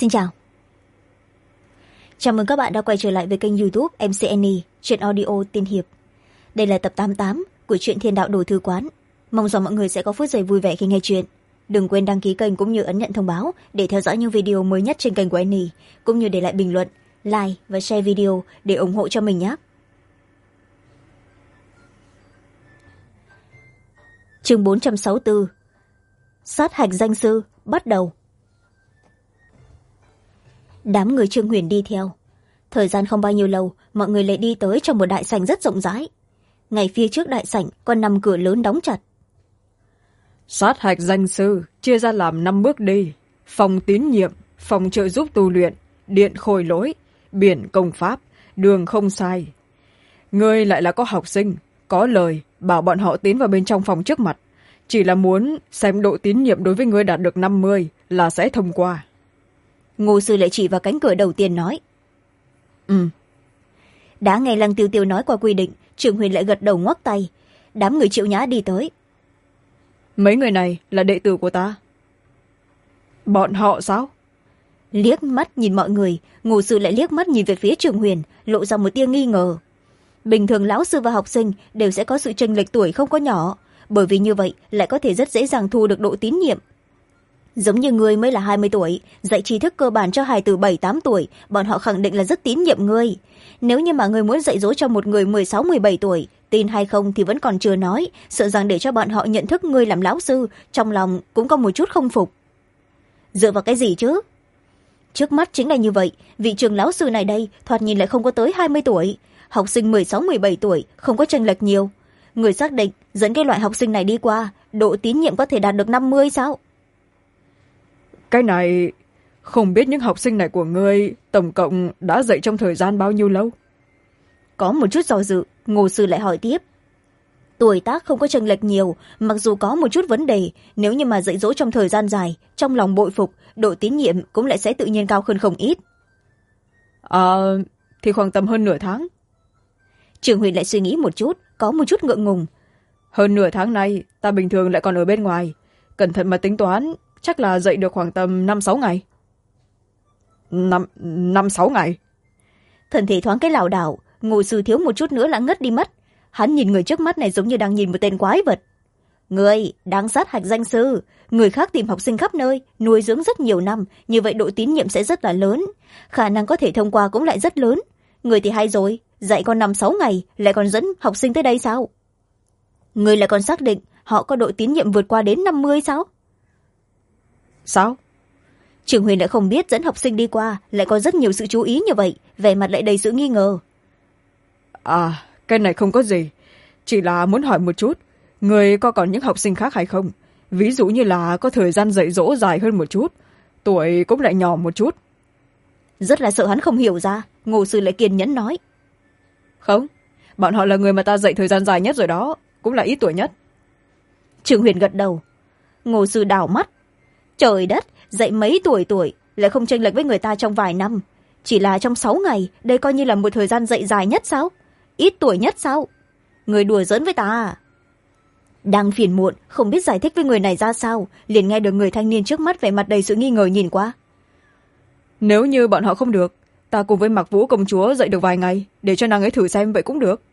Xin chào. Chào mừng các bạn đã quay trở lại với kênh YouTube MCNE, truyện audio tiên hiệp. Đây là tập 88 của truyện Thiên Đạo Đồ Thư Quán. Mong rằng mọi người sẽ có phút giây vui vẻ khi nghe chuyện. Đừng quên đăng ký kênh cũng như ấn nhận thông báo để theo dõi những video mới nhất trên kênh của Annie, cũng như để lại bình luận, like và share video để ủng hộ cho mình nhé. Chương 464 Sát hạch danh sư bắt đầu. Đám người Trương Huyền đi theo. Thời gian không bao nhiêu lâu, mọi người lại đi tới trong một đại sảnh rất rộng rãi. Ngay phía trước đại sảnh còn 5 cửa lớn đóng chặt. Sát hạch danh sư chia ra làm 5 bước đi: phòng tín nhiệm, phòng trợ giúp tu luyện, điện khôi lỗi, biển công pháp, đường không sai. Ngươi lại là có học sinh, có lời bảo bọn họ tiến vào bên trong phòng trước mặt, chỉ là muốn xem độ tín nhiệm đối với ngươi đạt được 50 là sẽ thông qua. Ngô sư lại chỉ vào cánh cửa đầu tiên nói. Đã nghe Lăng Tiêu Tiêu nói qua quy định, Trường Huyền lại gật đầu ngoắc tay. Đám người Triệu Nhã đi tới. Mấy người này là đệ tử của ta. Bọn họ sao? Liếc mắt nhìn mọi người, Ngô sư lại liếc mắt nhìn về phía Trường Huyền, lộ ra một tia nghi ngờ. Bình thường lão sư và học sinh đều sẽ có sự chênh lệch tuổi không có nhỏ, bởi vì như vậy lại có thể rất dễ dàng thu được độ tín nhiệm. Giống như ngươi mới là 20 tuổi, dạy tri thức cơ bản cho hài tử 7-8 tuổi, bọn họ khẳng định là rất tín nhiệm ngươi. Nếu như mà ngươi muốn dạy dỗ cho một người 16-17 tuổi, tin hay không thì vẫn còn chưa nói, sợ rằng để cho bọn họ nhận thức ngươi làm lão sư, trong lòng cũng có một chút không phục. Dựa vào cái gì chứ? Trước mắt chính là như vậy, vị trường lão sư này đây thoạt nhìn lại không có tới 20 tuổi, học sinh 16-17 tuổi, không có chênh lệch nhiều. Người xác định dẫn cái loại học sinh này đi qua, độ tín nhiệm có thể đạt được 50 sao? Cái này, không biết những học sinh này của ngươi tổng cộng đã dạy trong thời gian bao nhiêu lâu? Có một chút do dự, Ngô sư lại hỏi tiếp. Tuổi tác không có chênh lệch nhiều, mặc dù có một chút vấn đề, nếu như mà dạy dỗ trong thời gian dài, trong lòng bội phục, độ tín nhiệm cũng lại sẽ tự nhiên cao hơn không ít. Thì khoảng tầm hơn nửa tháng. Trường Huyền lại suy nghĩ một chút, có một chút ngượng ngùng. Hơn nửa tháng nay, ta bình thường lại còn ở bên ngoài. Cẩn thận mà tính toán, chắc là dạy được khoảng tầm 5-6 ngày. 5-6 ngày? Thân thể thoáng cái lảo đảo, Ngô sư thiếu một chút nữa là ngất đi mất. Hắn nhìn người trước mắt này giống như đang nhìn một tên quái vật. Người đang sát hạch danh sư, người khác tìm học sinh khắp nơi, nuôi dưỡng rất nhiều năm, như vậy độ tín nhiệm sẽ rất là lớn. Khả năng có thể thông qua cũng lại rất lớn. Người thì hay rồi, dạy con 5-6 ngày, lại còn dẫn học sinh tới đây sao? Người lại còn xác định họ có độ tín nhiệm vượt qua đến 50 sao? Sao? Trường Huyền lại không biết dẫn học sinh đi qua lại có rất nhiều sự chú ý như vậy, vẻ mặt lại đầy sự nghi ngờ. Cái này không có gì, chỉ là muốn hỏi một chút, người có còn những học sinh khác hay không? Ví dụ như là có thời gian dạy dỗ dài hơn một chút, tuổi cũng lại nhỏ một chút. Rất là sợ hắn không hiểu ra, Ngô sư lại kiên nhẫn nói. Không, bọn họ là người mà ta dạy thời gian dài nhất rồi đó, cũng là ít tuổi nhất. Trường Huyền gật đầu. Ngô sư đảo mắt. Trời đất, dạy mấy tuổi lại không chênh lệch với người ta trong vài năm. Chỉ là trong 6 ngày, đây coi như là một thời gian dạy dài nhất sao? Ít tuổi nhất sao? Người đùa giỡn với ta à? Đang phiền muộn, không biết giải thích với người này ra sao, liền nghe được người thanh niên trước mắt vẻ mặt đầy sự nghi ngờ nhìn qua. Nếu như bọn họ không được, ta cùng với Mạc Vũ công chúa dạy được vài ngày, để cho nàng ấy thử xem vậy cũng được.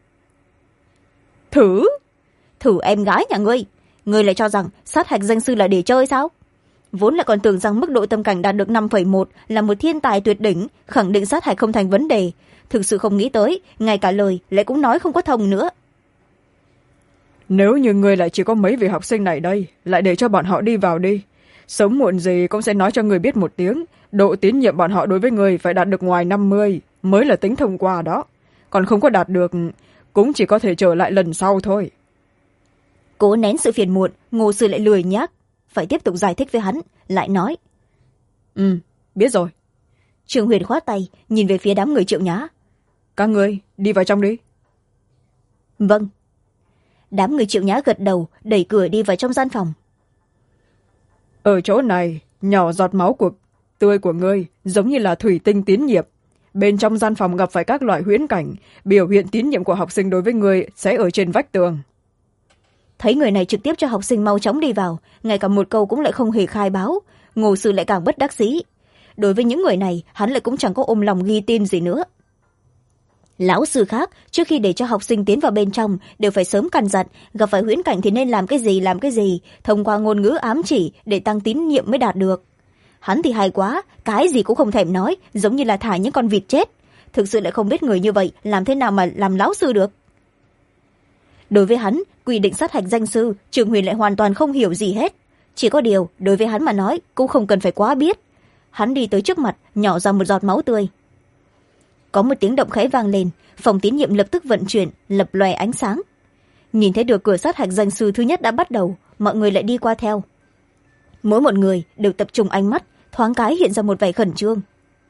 Thử em gái nhà ngươi. Ngươi lại cho rằng sát hạch danh sư là để chơi sao? Vốn lại còn tưởng rằng mức độ tâm cảnh đạt được 5,1 là một thiên tài tuyệt đỉnh, khẳng định sát hạch không thành vấn đề. Thực sự không nghĩ tới, ngay cả lời lại cũng nói không có thông nữa. Nếu như ngươi lại chỉ có mấy vị học sinh này đây, lại để cho bọn họ đi vào đi. Sớm muộn gì cũng sẽ nói cho ngươi biết một tiếng, độ tín nhiệm bọn họ đối với ngươi phải đạt được ngoài 50 mới là tính thông qua đó. Còn không có đạt được, cũng chỉ có thể trở lại lần sau thôi. Cố nén sự phiền muộn, Ngô sư lại lười nhác, phải tiếp tục giải thích với hắn, lại nói. Biết rồi. Trường Huyền khoát tay, nhìn về phía đám người Triệu Nhã. Các ngươi, đi vào trong đi. Vâng. Đám người Triệu Nhã gật đầu, đẩy cửa đi vào trong gian phòng. Ở chỗ này, nhỏ giọt máu tươi của ngươi giống như là thủy tinh tín nhiệm. Bên trong gian phòng gặp phải các loại huyễn cảnh, biểu hiện tín nhiệm của học sinh đối với ngươi sẽ ở trên vách tường. Thấy người này trực tiếp cho học sinh mau chóng đi vào, ngay cả một câu cũng lại không hề khai báo, Ngô sư lại càng bất đắc dĩ. đối với những người này hắn lại cũng chẳng có ôm lòng ghi tin gì nữa. Lão sư khác trước khi để cho học sinh tiến vào bên trong đều phải sớm căn dặn gặp phải huyễn cảnh thì nên làm cái gì thông qua ngôn ngữ ám chỉ để tăng tín nhiệm mới đạt được. Hắn thì hay quá, cái gì cũng không thèm nói, giống như là thả những con vịt chết. Thực sự lại không biết người như vậy làm thế nào mà làm lão sư được. Đối với hắn, quy định sát hạch danh sư, Trường Huyền lại hoàn toàn không hiểu gì hết. Chỉ có điều đối với hắn mà nói cũng không cần phải quá biết. Hắn đi tới trước mặt, nhỏ ra một giọt máu tươi. Có một tiếng động khẽ vang lên, phòng tín nhiệm lập tức vận chuyển, lập lòe ánh sáng. Nhìn thấy được cửa sát hạch danh sư thứ nhất đã bắt đầu, mọi người lại đi qua theo. Mỗi một người đều tập trung ánh mắt, thoáng cái hiện ra một vẻ khẩn trương.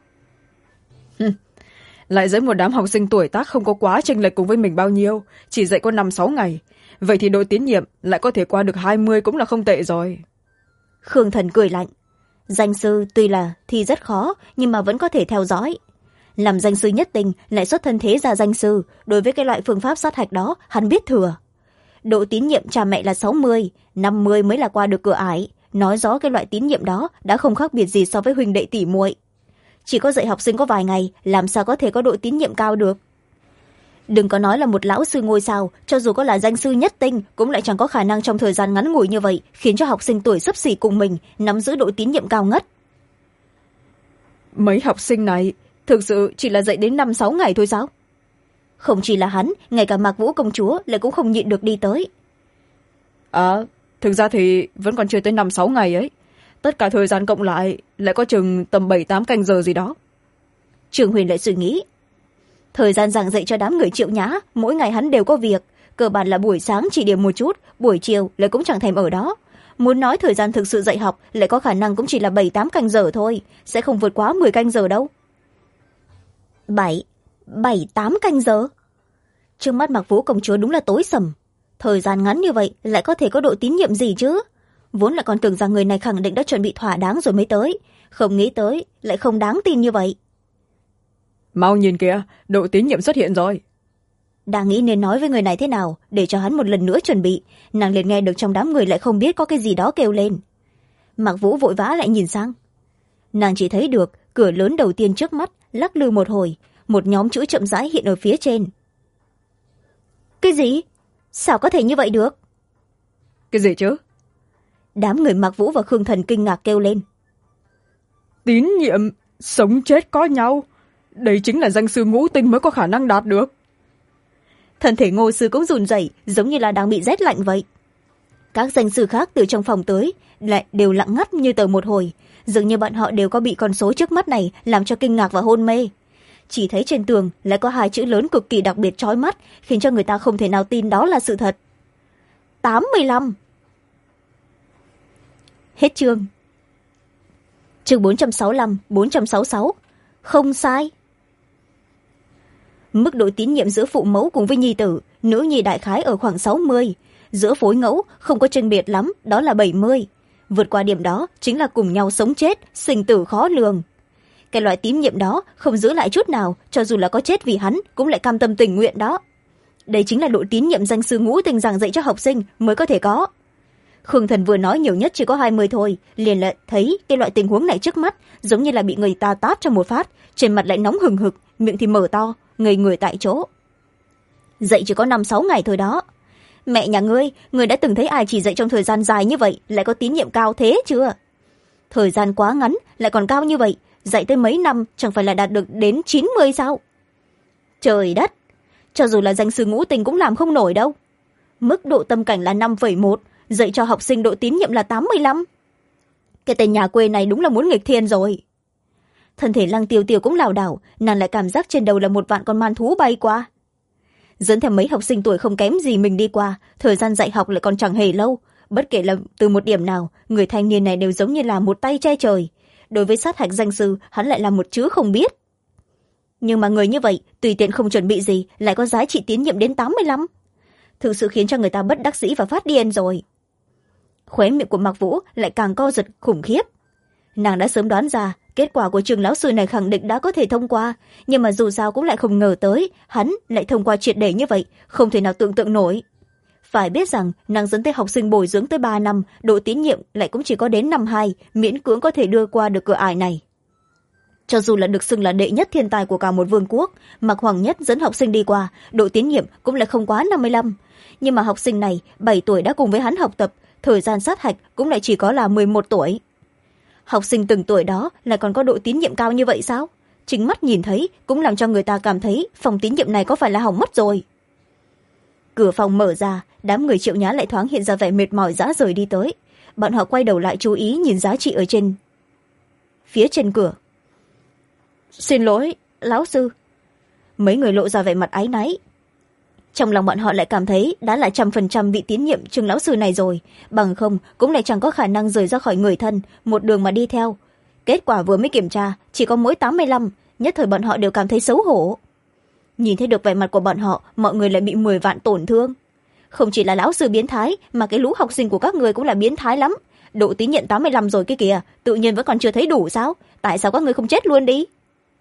Lại dẫn một đám học sinh tuổi tác không có quá chênh lệch cùng với mình bao nhiêu, chỉ dạy có 5-6 ngày. Vậy thì đội tín nhiệm lại có thể qua được 20 cũng là không tệ rồi. Khương Thần cười lạnh. Danh sư tuy là thi rất khó, nhưng mà vẫn có thể theo dõi. Làm danh sư nhất tình lại xuất thân thế gia danh sư, đối với cái loại phương pháp sát hạch đó hắn biết thừa. Độ tín nhiệm cha mẹ là 60, 50 mới là qua được cửa ải, nói rõ cái loại tín nhiệm đó đã không khác biệt gì so với huynh đệ tỷ muội. Chỉ có dạy học sinh có vài ngày, làm sao có thể có độ tín nhiệm cao được. Đừng có nói là một lão sư ngôi sao, cho dù có là danh sư nhất tinh cũng lại chẳng có khả năng trong thời gian ngắn ngủi như vậy khiến cho học sinh tuổi xấp xỉ cùng mình nắm giữ độ tín nhiệm cao ngất. Mấy học sinh này thực sự chỉ là dạy đến 5-6 ngày thôi sao? Không chỉ là hắn, ngay cả Mạc Vũ công chúa lại cũng không nhịn được đi tới. Thực ra thì vẫn còn chưa tới 5-6 ngày ấy. Tất cả thời gian cộng lại có chừng tầm 7-8 canh giờ gì đó. Trường Huyền lại suy nghĩ. Thời gian giảng dạy cho đám người Triệu Nhã, mỗi ngày hắn đều có việc. Cơ bản là buổi sáng chỉ điểm một chút, buổi chiều lại cũng chẳng thèm ở đó. Muốn nói thời gian thực sự dạy học lại có khả năng cũng chỉ là 7-8 canh giờ thôi, sẽ không vượt quá 10 canh giờ đâu. 7-8 canh giờ? Trước mắt Mạc Vũ công chúa đúng là tối sầm. Thời gian ngắn như vậy lại có thể có độ tín nhiệm gì chứ? Vốn lại còn tưởng rằng người này khẳng định đã chuẩn bị thỏa đáng rồi mới tới, không nghĩ tới lại không đáng tin như vậy. Mau nhìn kìa, độ tín nhiệm xuất hiện rồi. Đang nghĩ nên nói với người này thế nào để cho hắn một lần nữa chuẩn bị, nàng liền nghe được trong đám người lại không biết có cái gì đó kêu lên. Mạc Vũ vội vã lại nhìn sang. Nàng chỉ thấy được cửa lớn đầu tiên trước mắt lắc lư một hồi, một nhóm chữ chậm rãi hiện ở phía trên. Cái gì? Sao có thể như vậy được? Cái gì chứ? Đám người Mạc Vũ và Khương Thần kinh ngạc kêu lên. Tín nhiệm, sống chết có nhau. Đây chính là danh sư ngũ tinh mới có khả năng đạt được. Thân thể Ngô sư cũng run rẩy, giống như là đang bị rét lạnh vậy. Các danh sư khác từ trong phòng tới lại đều lặng ngắt như tờ một hồi, dường như bọn họ đều có bị con số trước mắt này làm cho kinh ngạc và hôn mê. Chỉ thấy trên tường lại có 2 chữ lớn cực kỳ đặc biệt chói mắt, khiến cho người ta không thể nào tin đó là sự thật. 85. Hết chương. Chương 465, 466. Không sai. Mức độ tín nhiệm giữa phụ mẫu cùng với nhi tử, nữ nhi đại khái ở khoảng 60. Giữa phối ngẫu không có chênh biệt lắm, đó là 70. Vượt qua điểm đó chính là cùng nhau sống chết, sinh tử khó lường. Cái loại tín nhiệm đó không giữ lại chút nào, cho dù là có chết vì hắn cũng lại cam tâm tình nguyện đó. Đây chính là độ tín nhiệm danh sư ngũ tinh giảng dạy cho học sinh mới có thể có. Khương Thần vừa nói nhiều nhất chỉ có 20 thôi, liền lại thấy cái loại tình huống này trước mắt, giống như là bị người ta tát trong một phát, trên mặt lại nóng hừng hực, miệng thì mở to, ngây người tại chỗ. Dạy chỉ có 5-6 ngày thôi đó. Mẹ nhà ngươi đã từng thấy ai chỉ dạy trong thời gian dài như vậy lại có tín nhiệm cao thế chưa? Thời gian quá ngắn lại còn cao như vậy, dạy tới mấy năm chẳng phải là đạt được đến 90 sao? Trời đất, cho dù là danh sư ngũ tinh cũng làm không nổi đâu. Mức độ tâm cảnh là 5,1, dạy cho học sinh độ tín nhiệm là 85. Cái tên nhà quê này đúng là muốn nghịch thiên rồi. Thân thể Lăng Tiêu Tiêu cũng lảo đảo, nàng lại cảm giác trên đầu là một vạn con man thú bay qua. Dẫn theo mấy học sinh tuổi không kém gì mình đi qua, thời gian dạy học lại còn chẳng hề lâu. Bất kể là từ một điểm nào, người thanh niên này đều giống như là một tay che trời. Đối với sát hạch danh sư, hắn lại là một chữ không biết. Nhưng mà người như vậy, tùy tiện không chuẩn bị gì, lại có giá trị tín nhiệm đến 85. Thực sự khiến cho người ta bất đắc dĩ và phát điên rồi. Khóe miệng của Mạc Vũ lại càng co giật khủng khiếp. Nàng đã sớm đoán ra, kết quả của trường lão sư này khẳng định đã có thể thông qua, nhưng mà dù sao cũng lại không ngờ tới, hắn lại thông qua triệt để như vậy, không thể nào tưởng tượng nổi. Phải biết rằng, nàng dẫn tới học sinh bồi dưỡng tới 3 năm, độ tín nhiệm lại cũng chỉ có đến năm 2, miễn cưỡng có thể đưa qua được cửa ải này. cho dù là được xưng là đệ nhất thiên tài của cả một vương quốc, Mạc Hoàng Nhất dẫn học sinh đi qua, độ tín nhiệm cũng lại không quá 55. Nhưng mà học sinh này 7 tuổi đã cùng với hắn học tập, thời gian sát hạch cũng lại chỉ có là 11 tuổi. Học sinh từng tuổi đó lại còn có độ tín nhiệm cao như vậy sao? Chính mắt nhìn thấy cũng làm cho người ta cảm thấy phòng tín nhiệm này có phải là hỏng mất rồi. Cửa phòng mở ra, đám người Triệu Nhã lại thoáng hiện ra vẻ mệt mỏi rã rời đi tới. Bọn họ quay đầu lại chú ý nhìn giá trị ở phía trên cửa. Xin lỗi, lão sư. Mấy người lộ ra vẻ mặt áy náy. Trong lòng bọn họ lại cảm thấy đã là 100% bị tín nhiệm Trương lão sư này rồi, bằng không cũng lại chẳng có khả năng rời ra khỏi người thân, một đường mà đi theo. Kết quả vừa mới kiểm tra chỉ có mỗi 85, nhất thời bọn họ đều cảm thấy xấu hổ. Nhìn thấy được vẻ mặt của bọn họ, mọi người lại bị 10 vạn tổn thương. Không chỉ là lão sư biến thái, mà cái lũ học sinh của các người cũng là biến thái lắm. Độ tín nhiệm 85 rồi kia kìa, tự nhiên vẫn còn chưa thấy đủ sao? Tại sao các người không chết luôn đi?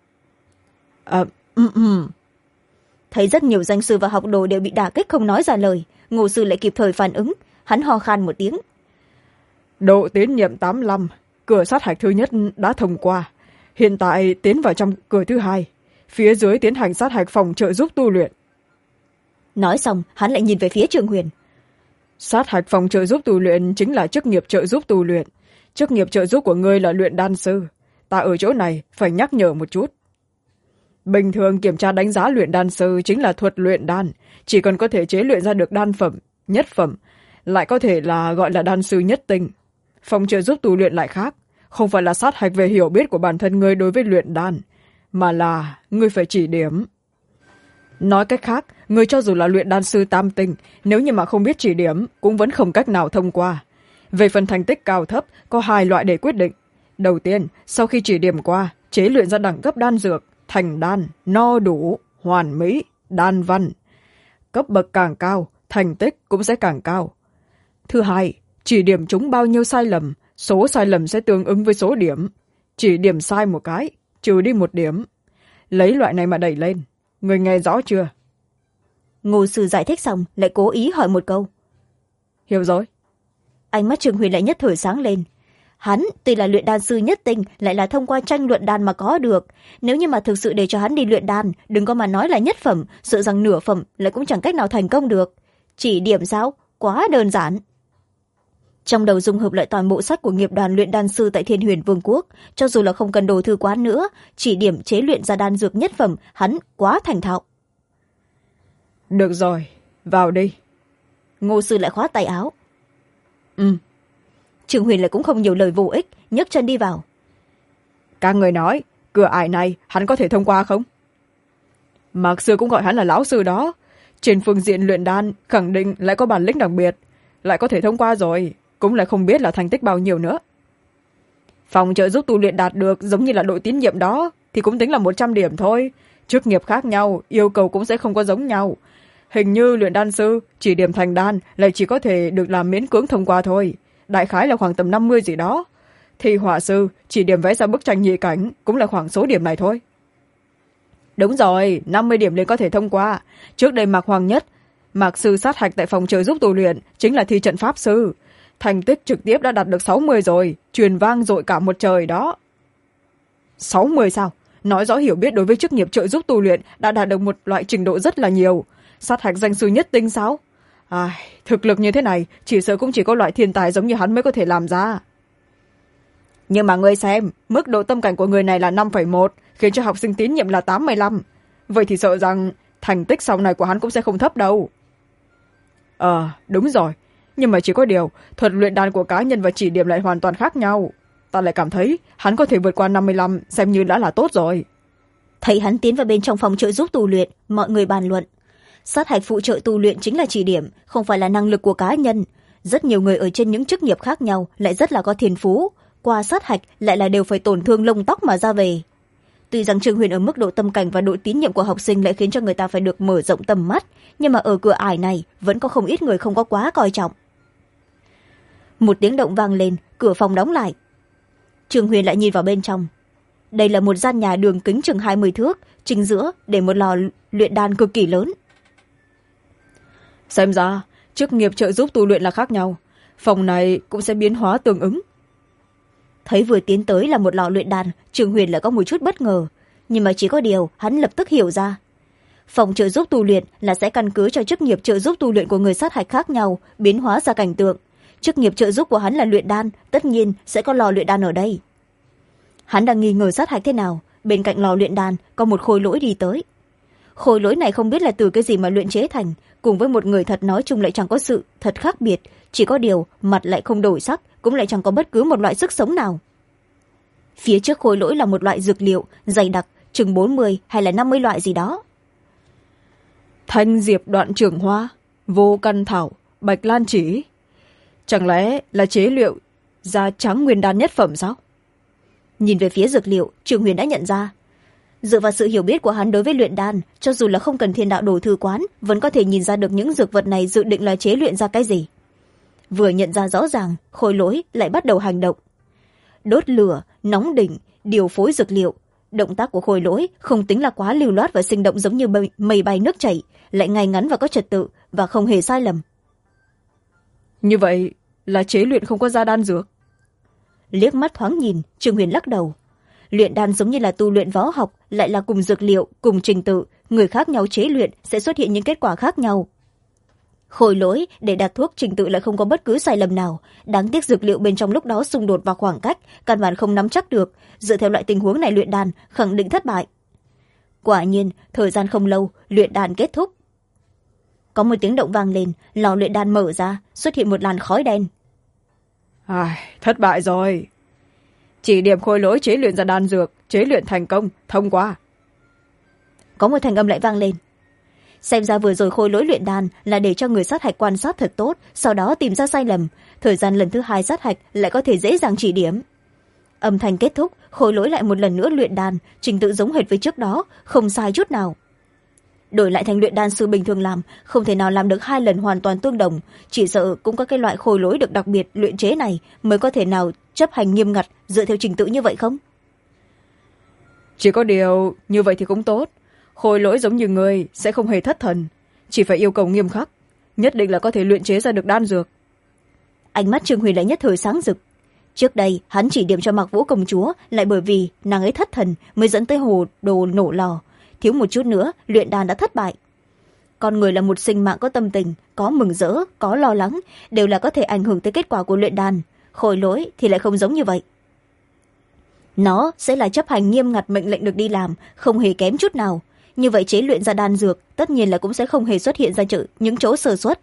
Thấy rất nhiều danh sư và học đồ đều bị đả kích không nói ra lời, Ngô sư lại kịp thời phản ứng, hắn ho khan một tiếng. Độ tín nhiệm 85, cửa sát hạch thứ nhất đã thông qua, hiện tại tiến vào trong cửa thứ hai, phía dưới tiến hành sát hạch phòng trợ giúp tu luyện. Nói xong hắn lại nhìn về phía Trương Huyền. Sát hạch phòng trợ giúp tu luyện chính là chức nghiệp trợ giúp tu luyện. Chức nghiệp trợ giúp của ngươi là luyện đan sư, ta ở chỗ này phải nhắc nhở một chút. Bình thường kiểm tra đánh giá luyện đan sư chính là thuật luyện đan, chỉ cần có thể chế luyện ra được đan phẩm, nhất phẩm, lại có thể là gọi là đan sư nhất tinh. Phòng trợ giúp tu luyện lại khác, không phải là sát hạch về hiểu biết của bản thân ngươi đối với luyện đan, mà là ngươi phải chỉ điểm. Nói cách khác, ngươi cho dù là luyện đan sư tam tinh, nếu như mà không biết chỉ điểm cũng vẫn không cách nào thông qua. Về phần thành tích cao thấp có 2 loại để quyết định. Đầu tiên, sau khi chỉ điểm qua, chế luyện ra đẳng cấp đan dược, thành đan, no đủ, hoàn mỹ, đan văn. Cấp bậc càng cao, thành tích cũng sẽ càng cao. Thứ hai, chỉ điểm chúng bao nhiêu sai lầm, số sai lầm sẽ tương ứng với số điểm. Chỉ điểm sai một cái, trừ đi 1 điểm. Lấy loại này mà đẩy lên. Người nghe rõ chưa? Ngô sư giải thích xong lại cố ý hỏi một câu. Hiểu rồi. Ánh mắt Trương Huyền lại nhất thời sáng lên. Hắn tuy là luyện đan sư nhất tinh, lại là thông qua tranh luận đan mà có được. Nếu như mà thực sự để cho hắn đi luyện đan, đừng có mà nói là nhất phẩm, sợ rằng nửa phẩm lại cũng chẳng cách nào thành công được. Chỉ điểm sao? Quá đơn giản. Trong đầu dung hợp lại toàn bộ sách của nghiệp đoàn luyện đan sư tại Thiên Huyền Vương quốc, cho dù là không cần đồ thư quán nữa, chỉ điểm chế luyện ra đan dược nhất phẩm, hắn quá thành thạo. Được rồi, vào đi. Ngô sư lại khoát tay áo. Trương Huyền lại cũng không nhiều lời vô ích, nhấc chân đi vào. Các người nói, cửa ải này hắn có thể thông qua không? Mạc sư cũng gọi hắn là lão sư đó. Trên phương diện luyện đan, khẳng định lại có bản lĩnh đặc biệt. Lại có thể thông qua rồi, cũng lại không biết là thành tích bao nhiêu nữa. Phòng trợ giúp tu luyện đạt được giống như là độ tín nhiệm đó, thì cũng tính là 100 điểm thôi. Chức nghiệp khác nhau, yêu cầu cũng sẽ không có giống nhau. Hình như luyện đan sư, chỉ điểm thành đan lại chỉ có thể được làm miễn cưỡng thông qua thôi. Đại khái là khoảng tầm 50 gì đó. Thì họa sư, chỉ điểm vẽ ra bức tranh nhị cảnh, cũng là khoảng số điểm này thôi. Đúng rồi, 50 điểm liền có thể thông qua. Trước đây Mạc Hoàng Nhất, Mạc sư sát hạch tại phòng trợ giúp tu luyện, chính là thi trận pháp sư. Thành tích trực tiếp đã đạt được 60 rồi, truyền vang dội cả một trời đó. 60 sao? Nói rõ hiểu biết đối với chức nghiệp trợ giúp tu luyện đã đạt được một loại trình độ rất là nhiều. Sát hạch danh sư nhất tinh sao? Thực lực như thế này, chỉ sợ cũng chỉ có loại thiên tài giống như hắn mới có thể làm ra. Nhưng mà ngươi xem, mức độ tâm cảnh của người này là 5,1, khiến cho học sinh tín nhiệm là 85. Vậy thì sợ rằng thành tích sau này của hắn cũng sẽ không thấp đâu. Đúng rồi. Nhưng mà chỉ có điều, thuật luyện đan của cá nhân và chỉ điểm lại hoàn toàn khác nhau. Ta lại cảm thấy hắn có thể vượt qua 55, xem như đã là tốt rồi. Thấy hắn tiến vào bên trong phòng trợ giúp tu luyện, mọi người bàn luận. Sát hạch phụ trợ tu luyện chính là chỉ điểm, không phải là năng lực của cá nhân. Rất nhiều người ở trên những chức nghiệp khác nhau lại rất là có thiên phú. Qua sát hạch lại là đều phải tổn thương lông tóc mà ra về. Tuy rằng Trương Huyền ở mức độ tâm cảnh và độ tín nhiệm của học sinh lại khiến cho người ta phải được mở rộng tầm mắt, nhưng mà ở cửa ải này vẫn có không ít người không có quá coi trọng. Một tiếng động vang lên, cửa phòng đóng lại. Trương Huyền lại nhìn vào bên trong. Đây là một gian nhà đường kính chừng 20 thước, chính giữa để một lò luyện đan cực kỳ lớn. Xem ra, chức nghiệp trợ giúp tu luyện là khác nhau. Phòng này cũng sẽ biến hóa tương ứng. thấy vừa tiến tới là một lò luyện đan, Trường Huyền lại có một chút bất ngờ, nhưng mà chỉ có điều hắn lập tức hiểu ra. Phòng trợ giúp tu luyện là sẽ căn cứ cho chức nghiệp trợ giúp tu luyện của người sát hạch khác nhau biến hóa ra cảnh tượng. Chức nghiệp trợ giúp của hắn là luyện đan, tất nhiên sẽ có lò luyện đan ở đây. Hắn đang nghi ngờ sát hạch thế nào, bên cạnh lò luyện đan có một khôi lỗi đi tới. Khôi lỗi này không biết là từ cái gì mà luyện chế thành, cùng với một người thật nói chung lại chẳng có sự thật khác biệt, chỉ có điều mặt lại không đổi sắc, cũng lại chẳng có bất cứ một loại sức sống nào. Phía trước khôi lỗi là một loại dược liệu dày đặc, chừng 40 hay là 50 loại gì đó. Thanh diệp đoạn trưởng hoa, vô căn thảo, bạch lan chỉ. Chẳng lẽ là chế liệu da trắng nguyên đan nhất phẩm sao? Nhìn về phía dược liệu, Trường Huyền đã nhận ra. Dựa vào sự hiểu biết của hắn đối với luyện đan, cho dù là không cần thiên đạo đồ thư quán, vẫn có thể nhìn ra được những dược vật này dự định là chế luyện ra cái gì. Vừa nhận ra rõ ràng, khôi lỗi lại bắt đầu hành động. Đốt lửa, nóng đỉnh, điều phối dược liệu. Động tác của khôi lỗi không tính là quá lưu loát và sinh động giống như mây bay nước chảy, lại ngay ngắn và có trật tự và không hề sai lầm. Như vậy là chế luyện không có ra đan dược. Liếc mắt thoáng nhìn, Trường Huyền lắc đầu. Luyện đan giống như là tu luyện võ học, lại là cùng dược liệu, cùng trình tự, người khác nhau chế luyện sẽ xuất hiện những kết quả khác nhau. Khôi lỗi để đặt thuốc trình tự lại không có bất cứ sai lầm nào, đáng tiếc dược liệu bên trong lúc đó xung đột và khoảng cách, căn bản không nắm chắc được, dựa theo loại tình huống này luyện đan khẳng định thất bại. Quả nhiên, thời gian không lâu, luyện đan kết thúc. Có một tiếng động vang lên, lò luyện đan mở ra, xuất hiện một làn khói đen. Thất bại rồi. Chỉ điểm khôi lỗi chế luyện ra đan dược, chế luyện thành công, thông qua. Có một thanh âm lại vang lên. Xem ra vừa rồi khôi lỗi luyện đan là để cho người sát hạch quan sát thật tốt, sau đó tìm ra sai lầm, thời gian lần thứ 2 sát hạch lại có thể dễ dàng chỉ điểm. Âm thanh kết thúc, khôi lỗi lại một lần nữa luyện đan, trình tự giống hệt với trước đó, không sai chút nào. Đổi lại thành luyện đan sư bình thường làm, không thể nào làm được 2 lần hoàn toàn tương đồng, chỉ sợ cũng có cái loại khôi lỗi được đặc biệt luyện chế này mới có thể nào chấp hành nghiêm ngặt dựa theo trình tự như vậy không? Chỉ có điều như vậy thì cũng tốt, khôi lỗi giống như người sẽ không hề thất thần, chỉ phải yêu cầu nghiêm khắc, nhất định là có thể luyện chế ra được đan dược. Ánh mắt Trường Huyền lại nhất thời sáng rực. Trước đây hắn chỉ điểm cho Mạc Vũ công chúa, lại bởi vì nàng ấy thất thần mới dẫn tới hồ đồ nổ lò, thiếu một chút nữa luyện đan đã thất bại. Con người là một sinh mạng có tâm tình, có mừng rỡ, có lo lắng, đều là có thể ảnh hưởng tới kết quả của luyện đan. Khôi lỗi thì lại không giống như vậy. Nó sẽ là chấp hành nghiêm ngặt mệnh lệnh được đi làm, không hề kém chút nào. Như vậy chế luyện ra đan dược tất nhiên là cũng sẽ không hề xuất hiện ra những chỗ sơ suất.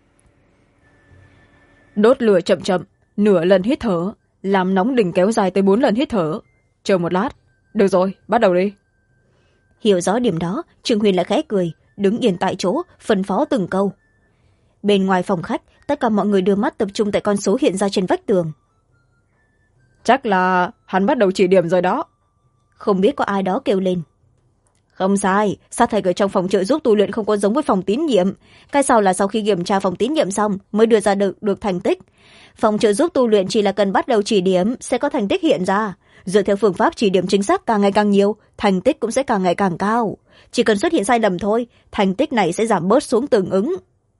Đốt lửa chậm chậm, nửa lần hít thở, làm nóng đỉnh kéo dài tới 4 lần hít thở. Chờ một lát. Được rồi, bắt đầu đi. Hiểu rõ điểm đó, Trường Huyền lại khẽ cười, đứng yên tại chỗ, phân phó từng câu. Bên ngoài phòng khách, tất cả mọi người đưa mắt tập trung tại con số hiện ra trên vách tường. Chắc là hắn bắt đầu chỉ điểm rồi đó. Không biết có ai đó kêu lên. Không sai, sát hạch ở trong phòng trợ giúp tu luyện không có giống với phòng tín nhiệm. Cái sau là sau khi kiểm tra phòng tín nhiệm xong mới đưa ra được thành tích. Phòng trợ giúp tu luyện chỉ là cần bắt đầu chỉ điểm sẽ có thành tích hiện ra. Dựa theo phương pháp chỉ điểm chính xác càng ngày càng nhiều, thành tích cũng sẽ càng ngày càng cao. Chỉ cần xuất hiện sai lầm thôi, thành tích này sẽ giảm bớt xuống tương ứng.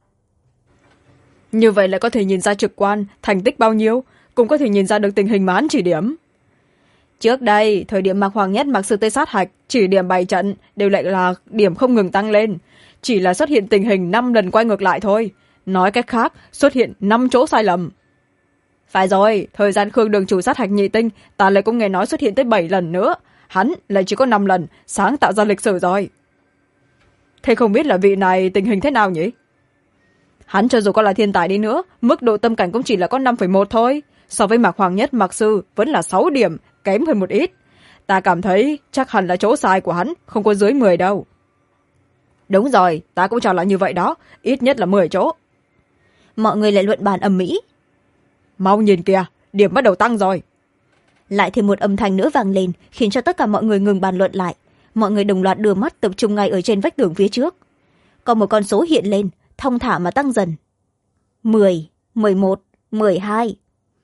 Như vậy lại có thể nhìn ra trực quan thành tích bao nhiêu, cũng có thể nhìn ra được tình hình mà hắn chỉ điểm. Trước đây, thời điểm Mạc Hoàng Nhất Mạc Sư Tây sát hạch, chỉ điểm 7 trận đều lại là điểm không ngừng tăng lên. Chỉ là xuất hiện tình hình 5 lần quay ngược lại thôi. Nói cách khác, xuất hiện 5 chỗ sai lầm. Phải rồi, thời gian Khương Đường chủ sát hạch nhị tinh, ta lại cũng nghe nói xuất hiện tới 7 lần nữa. Hắn lại chỉ có 5 lần, sáng tạo ra lịch sử rồi. Thế không biết là vị này tình hình thế nào nhỉ? Hắn cho dù có là thiên tài đi nữa, mức độ tâm cảnh cũng chỉ là có 5,1 thôi. So với Mạc Hoàng Nhất Mạc Sư vẫn là 6 điểm, kém hơn một ít. Ta cảm thấy chắc hẳn là chỗ sai của hắn không có dưới 10 đâu. Đúng rồi, ta cũng cho là như vậy đó, ít nhất là 10 chỗ. Mọi người lại luận bàn ầm ĩ. Mau nhìn kìa, điểm bắt đầu tăng rồi. Lại thêm một âm thanh nữa vang lên, khiến cho tất cả mọi người ngừng bàn luận lại. Mọi người đồng loạt đưa mắt tập trung ngay ở trên vách tường phía trước. Có một con số hiện lên, thong thả mà tăng dần. 10, 11, 12.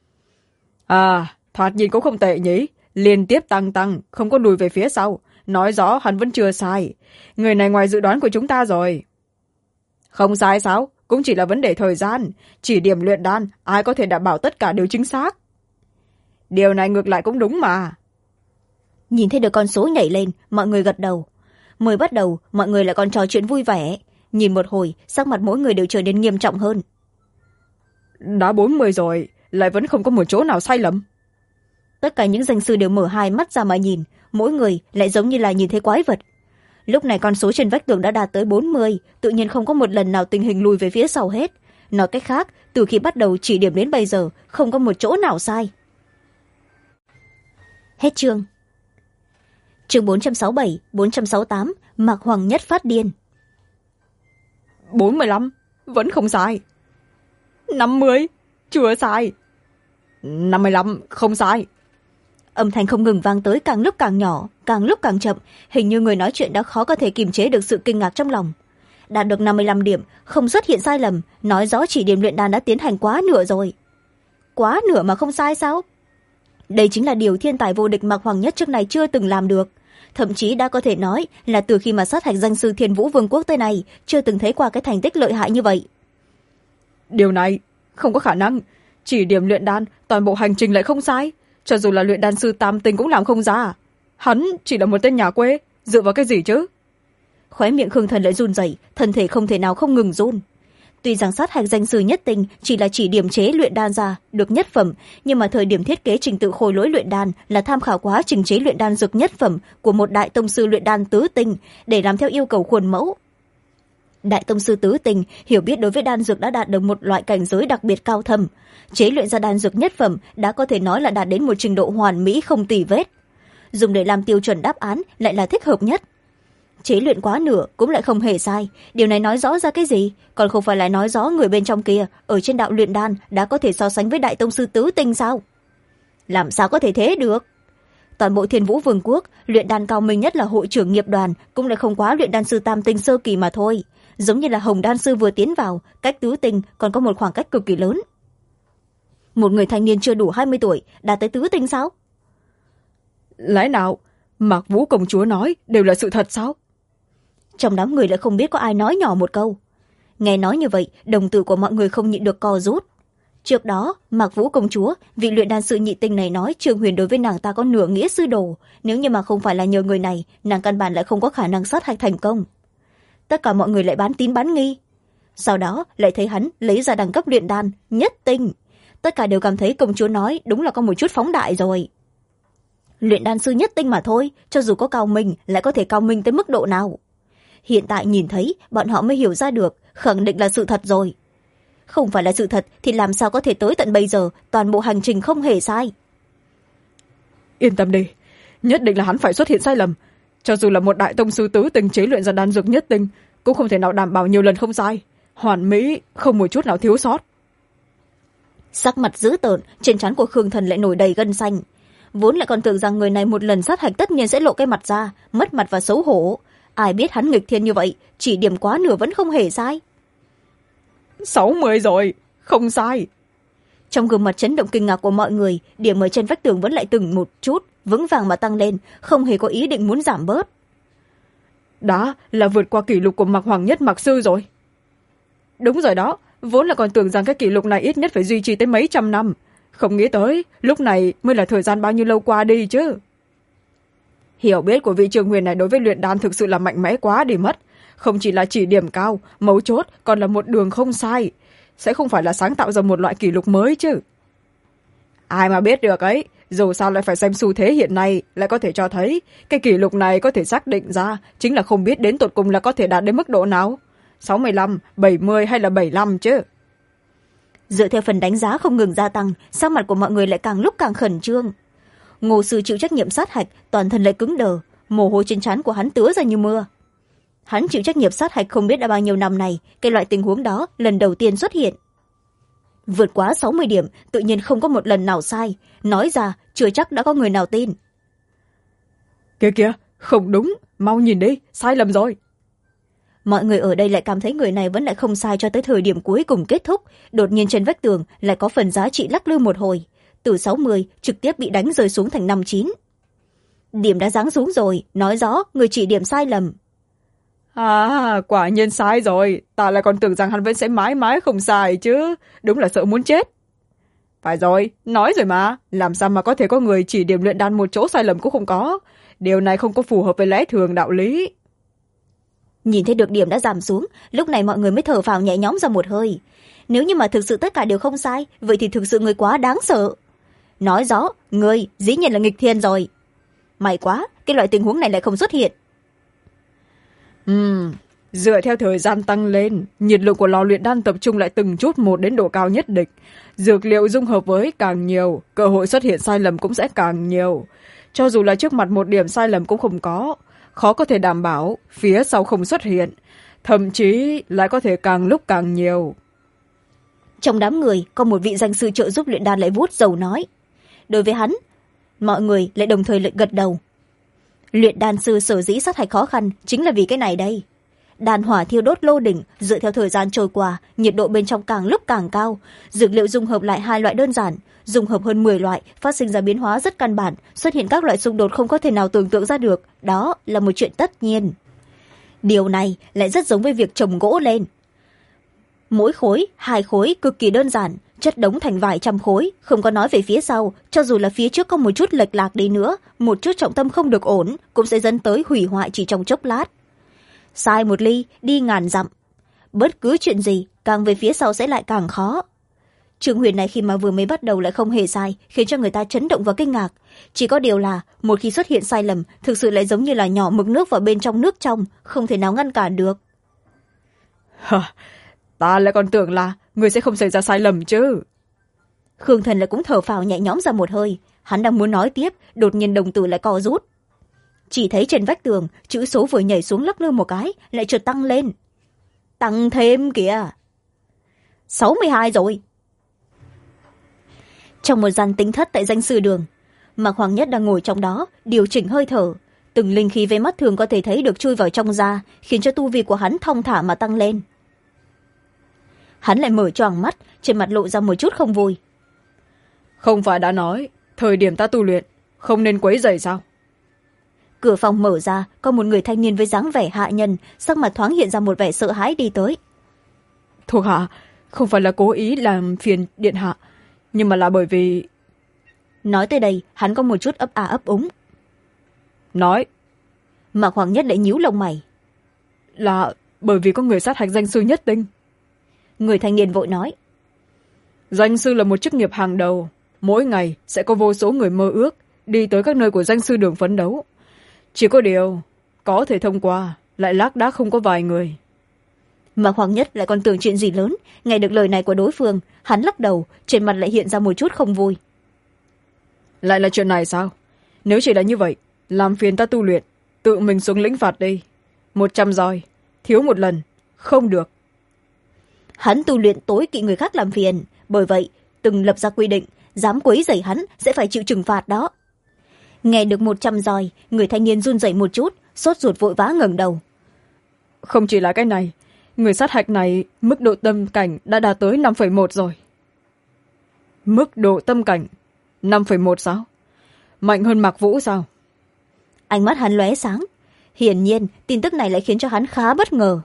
Thoạt nhìn cũng không tệ nhỉ. Liên tiếp tăng, không có lùi về phía sau. Nói rõ hắn vẫn chưa sai. Người này ngoài dự đoán của chúng ta rồi. Không sai sao? Cũng chỉ là vấn đề thời gian. Chỉ điểm luyện đan, ai có thể đảm bảo tất cả đều chính xác. điều này ngược lại cũng đúng mà. Nhìn thấy được con số nhảy lên, mọi người gật đầu. Mới bắt đầu mọi người lại còn trò chuyện vui vẻ, nhìn một hồi sắc mặt mỗi người đều trở nên nghiêm trọng hơn. Đã 40 rồi lại vẫn không có một chỗ nào sai lầm. Tất cả những danh sư đều mở hai mắt ra mà nhìn, mỗi người lại giống như là nhìn thấy quái vật. Lúc này con số trên vách tường đã đạt tới 40, tự nhiên không có một lần nào tình hình lùi về phía sau hết. Nói cách khác, từ khi bắt đầu chỉ điểm đến bây giờ không có một chỗ nào sai. Hết chương. Chương 467, 468, Mạc Hoàng Nhất phát điên. 45, vẫn không sai. 50, chưa sai. 55, không sai. Âm thanh không ngừng vang tới, càng lúc càng nhỏ, càng lúc càng chậm, hình như người nói chuyện đã khó có thể kiềm chế được sự kinh ngạc trong lòng. Đạt được 55 điểm, không xuất hiện sai lầm, nói rõ chỉ điểm luyện đan đã tiến hành quá nửa rồi. Quá nửa mà không sai sao? Đây chính là điều thiên tài vô địch Mạc Hoàng Nhất trước này chưa từng làm được. Thậm chí đã có thể nói là từ khi mà sát hạch danh sư Thiên Vũ Vương quốc tới này, chưa từng thấy qua cái thành tích lợi hại như vậy. Điều này không có khả năng. Chỉ điểm luyện đan, toàn bộ hành trình lại không sai. Cho dù là luyện đan sư tam tinh cũng làm không ra. Hắn chỉ là một tên nhà quê, dựa vào cái gì chứ? Khóe miệng Khương Thần lại run rẩy, thân thể không thể nào không ngừng run. Tuy rằng sát hạch danh sư nhất tinh chỉ là chỉ điểm chế luyện đan ra được nhất phẩm, nhưng mà thời điểm thiết kế trình tự khôi lỗi luyện đan là tham khảo quá trình chế luyện đan dược nhất phẩm của một đại tông sư luyện đan tứ tinh để làm theo yêu cầu khuôn mẫu. Đại tông sư tứ tinh hiểu biết đối với đan dược đã đạt được một loại cảnh giới đặc biệt cao thâm, chế luyện ra đan dược nhất phẩm đã có thể nói là đạt đến một trình độ hoàn mỹ không tì vết, dùng để làm tiêu chuẩn đáp án lại là thích hợp nhất. Chế luyện quá nửa cũng lại không hề sai, điều này nói rõ ra cái gì? Còn không phải là nói rõ người bên trong kia ở trên đạo luyện đan đã có thể so sánh với đại tông sư tứ tinh sao? Làm sao có thể thế được? Toàn bộ Thiên Vũ Vương quốc, luyện đan cao minh nhất là hội trưởng nghiệp đoàn cũng lại không quá luyện đan sư tam tinh sơ kỳ mà thôi, giống như là Hồng đan sư vừa tiến vào, cách tứ tinh còn có một khoảng cách cực kỳ lớn. Một người thanh niên chưa đủ 20 tuổi đạt tới tứ tinh sao? Lẽ nào Mạc Vũ công chúa nói đều là sự thật sao? Trong đám người lại không biết có ai nói nhỏ một câu. Nghe nói như vậy, đồng tử của mọi người không nhịn được co rút. Trước đó, Mạc Vũ công chúa, vị luyện đan sư nhị tinh này nói Trương Huyền đối với nàng ta có nửa nghĩa sư đồ, nếu như mà không phải là nhờ người này, nàng căn bản lại không có khả năng sát hạch thành công. Tất cả mọi người lại bán tín bán nghi. Sau đó lại thấy hắn lấy ra đẳng cấp luyện đan nhất tinh. Tất cả đều cảm thấy công chúa nói đúng là có một chút phóng đại rồi. Luyện đan sư nhất tinh mà thôi, cho dù có cao minh lại có thể cao minh tới mức độ nào? Hiện tại nhìn thấy bọn họ mới hiểu ra được, khẳng định là sự thật rồi. Không phải là sự thật thì làm sao có thể tới tận bây giờ toàn bộ hành trình không hề sai? Yên tâm đi, nhất định là hắn phải xuất hiện sai lầm. Cho dù là một đại tông sư tứ tinh chế luyện ra đan dược nhất tinh cũng không thể nào đảm bảo nhiều lần không sai, hoàn mỹ, không một chút nào thiếu sót. Sắc mặt dữ tợn, trên trán của Khương Thần lại nổi đầy gân xanh. Vốn lại còn tưởng rằng người này một lần sát hạch tất nhiên sẽ lộ cái mặt ra, mất mặt và xấu hổ. Ai biết hắn nghịch thiên như vậy, chỉ điểm quá nửa vẫn không hề sai. 60 rồi, không sai. Trong gương mặt chấn động kinh ngạc của mọi người, điểm ở trên vách tường vẫn lại từng một chút vững vàng mà tăng lên, không hề có ý định muốn giảm bớt. Đã là vượt qua kỷ lục của Mạc Hoàng Nhất Mạc sư rồi. Đúng rồi đó, vốn là còn tưởng rằng cái kỷ lục này ít nhất phải duy trì tới mấy trăm năm, không nghĩ tới lúc này mới là thời gian bao nhiêu lâu qua đi chứ. Hiểu biết của vị Trường Huyền này đối với luyện đan thực sự là mạnh mẽ quá đi mất. Không chỉ là chỉ điểm cao, mấu chốt còn là một đường không sai, sẽ không phải là sáng tạo ra một loại kỷ lục mới chứ. Ai mà biết được ấy, dù sao lại phải xem xu thế hiện nay lại có thể cho thấy cái kỷ lục này có thể xác định ra chính là không biết đến tột cùng là có thể đạt đến mức độ nào, 65, 70 hay là 75 chứ. Dựa theo phần đánh giá không ngừng gia tăng, sắc mặt của mọi người lại càng lúc càng khẩn trương. Ngô sư chịu trách nhiệm sát hạch, toàn thân lại cứng đờ, mồ hôi trên trán của hắn tứa ra như mưa. Hắn chịu trách nhiệm sát hạch không biết đã bao nhiêu năm này, cái loại tình huống đó lần đầu tiên xuất hiện. Vượt quá 60 điểm, tự nhiên không có một lần nào sai, nói ra chưa chắc đã có người nào tin. Kìa kìa, không đúng, mau nhìn đi, sai lầm rồi. Mọi người ở đây lại cảm thấy người này vẫn lại không sai cho tới thời điểm cuối cùng kết thúc, đột nhiên trên vách tường lại có phần giá trị lắc lư một hồi, từ 60 trực tiếp bị đánh rơi xuống thành 59. Điểm đã giáng xuống rồi, nói rõ người chỉ điểm sai lầm. À, quả nhiên sai rồi, ta lại còn tưởng rằng hắn vẫn sẽ mãi mãi không sai chứ, đúng là sợ muốn chết. phải rồi, nói rồi mà, làm sao mà có thể có người chỉ điểm luyện đan một chỗ sai lầm cũng không có. Điều này không có phù hợp với lẽ thường đạo lý. Nhìn thấy được điểm đã giảm xuống, lúc này mọi người mới thở phào nhẹ nhõm ra một hơi. Nếu như mà thực sự tất cả đều không sai, vậy thì thực sự người quá đáng sợ. Nói rõ, người dĩ nhiên là nghịch thiên rồi. May quá, cái loại tình huống này lại không xuất hiện. Dựa theo thời gian tăng lên, nhiệt lượng của lò luyện đan tập trung lại từng chút một đến độ cao nhất định. Dược liệu dung hợp với càng nhiều, cơ hội xuất hiện sai lầm cũng sẽ càng nhiều. Cho dù là trước mặt một điểm sai lầm cũng không có, khó có thể đảm bảo phía sau không xuất hiện, thậm chí lại có thể càng lúc càng nhiều. Trong đám người có một vị danh sư trợ giúp luyện đan lại vuốt râu nói. Đối với hắn, mọi người lại đồng thời lại gật đầu. Luyện đan sư sở dĩ sát hạch khó khăn chính là vì cái này đây. Đan hỏa thiêu đốt lô đỉnh, dựa theo thời gian trôi qua, nhiệt độ bên trong càng lúc càng cao. Dược liệu dung hợp lại hai loại đơn giản, dung hợp hơn 10 loại, phát sinh ra biến hóa rất căn bản, xuất hiện các loại xung đột không có thể nào tưởng tượng ra được. Đó là một chuyện tất nhiên. Điều này lại rất giống với việc trồng gỗ lên. Mỗi khối, 2 khối cực kỳ đơn giản, chất đống thành vài trăm khối, không có nói về phía sau, cho dù là phía trước có một chút lệch lạc đi nữa, một chút trọng tâm không được ổn, cũng sẽ dẫn tới hủy hoại chỉ trong chốc lát. Sai một ly, đi ngàn dặm. Bất cứ chuyện gì, càng về phía sau sẽ lại càng khó. Trường Huyền này khi mà vừa mới bắt đầu lại không hề sai, khiến cho người ta chấn động và kinh ngạc. Chỉ có điều là, một khi xuất hiện sai lầm, thực sự lại giống như là nhỏ mực nước vào bên trong nước trong, không thể nào ngăn cản được. Ta lại còn tưởng là người sẽ không xảy ra sai lầm chứ. Khương Thần lại cũng thở phào nhẹ nhõm ra một hơi. Hắn đang muốn nói tiếp, đột nhiên đồng tử lại co rút. Chỉ thấy trên vách tường, chữ số vừa nhảy xuống lắc lư một cái, lại chợt tăng lên. Tăng thêm kìa. 62 rồi. Trong một gian tính thất tại danh sư đường, Mạc Hoàng Nhất đang ngồi trong đó, điều chỉnh hơi thở. Từng linh khí với mắt thường có thể thấy được chui vào trong da, khiến cho tu vi của hắn thong thả mà tăng lên. Hắn lại mở choàng mắt, trên mặt lộ ra một chút không vui. Không phải đã nói, thời điểm ta tu luyện, không nên quấy rầy sao? Cửa phòng mở ra, có một người thanh niên với dáng vẻ hạ nhân, sắc mặt thoáng hiện ra một vẻ sợ hãi đi tới. Thuộc hạ, không phải là cố ý làm phiền điện hạ, nhưng mà là bởi vì... Nói tới đây, hắn có một chút ấp a ấp úng. Nói. Mạc Hoàng Nhất lại nhíu lông mày. Là bởi vì có người sát hạch danh sư nhất tinh. Người thanh niên vội nói. Danh sư là một chức nghiệp hàng đầu. Mỗi ngày sẽ có vô số người mơ ước đi tới các nơi của danh sư đường phấn đấu. Chỉ có điều, có thể thông qua, lại lác đác không có vài người. Mạc Hoàng Nhất lại còn tưởng chuyện gì lớn. Nghe được lời này của đối phương, hắn lắc đầu, trên mặt lại hiện ra một chút không vui. Lại là chuyện này sao? Nếu chỉ là như vậy, làm phiền ta tu luyện, tự mình xuống lĩnh phạt đi. 100 roi, thiếu một lần, không được. Hắn tu luyện tối kỵ người khác làm phiền, bởi vậy từng lập ra quy định, dám quấy rầy hắn sẽ phải chịu trừng phạt đó. Nghe được 100 roi, người thanh niên run rẩy một chút, sốt ruột vội vã ngẩng đầu. Không chỉ là cái này, người sát hạch này mức độ tâm cảnh đã đạt tới 5,1 rồi. Mức độ tâm cảnh 5,1 sao? Mạnh hơn Mạc Vũ sao? Ánh mắt hắn lóe sáng. Hiển nhiên, tin tức này lại khiến cho hắn khá bất ngờ.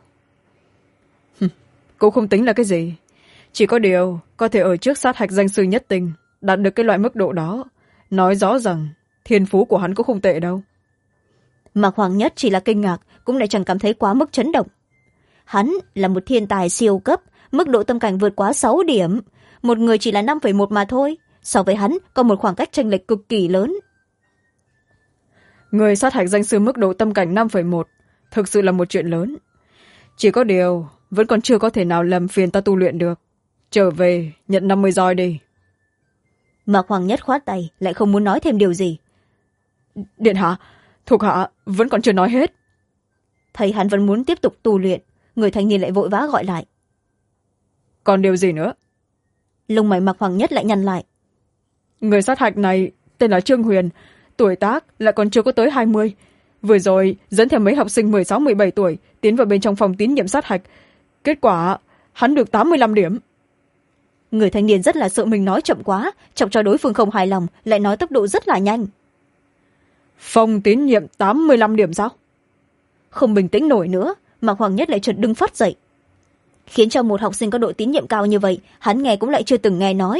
Cũng không tính là cái gì. Chỉ có điều, có thể ở trước sát hạch danh sư nhất tinh, đạt được cái loại mức độ đó. Nói rõ rằng, thiên phú của hắn cũng không tệ đâu. Mạc Hoàng Nhất chỉ là kinh ngạc, cũng lại chẳng cảm thấy quá mức chấn động. Hắn là một thiên tài siêu cấp, mức độ tâm cảnh vượt quá 6 điểm. Một người chỉ là 5,1 mà thôi. So với hắn, có một khoảng cách chênh lệch cực kỳ lớn. Người sát hạch danh sư mức độ tâm cảnh 5,1 thực sự là một chuyện lớn. Chỉ có điều, vẫn còn chưa có thể nào làm phiền ta tu luyện được. Trở về, nhận 50 roi đi. Mạc Hoàng Nhất khoát tay, lại không muốn nói thêm điều gì. Điện hạ, thuộc hạ vẫn còn chưa nói hết. Thấy hắn vẫn muốn tiếp tục tu luyện, người thanh niên lại vội vã gọi lại. Còn điều gì nữa? Lông mày Mạc Hoàng Nhất lại nhăn lại. Người sát hạch này tên là Trương Huyền, tuổi tác lại còn chưa có tới 20. Vừa rồi dẫn theo mấy học sinh 16-17 tuổi tiến vào bên trong phòng tín nhiệm sát hạch. Kết quả hắn được 85 điểm. Người thanh niên rất là sợ mình nói chậm quá, chọc cho đối phương không hài lòng, lại nói tốc độ rất là nhanh. Phòng tín nhiệm 85 điểm sao? Không bình tĩnh nổi nữa, Mạc Hoàng Nhất lại chợt đứng phát dậy. Khiến cho một học sinh có độ tín nhiệm cao như vậy, hắn nghe cũng lại chưa từng nghe nói.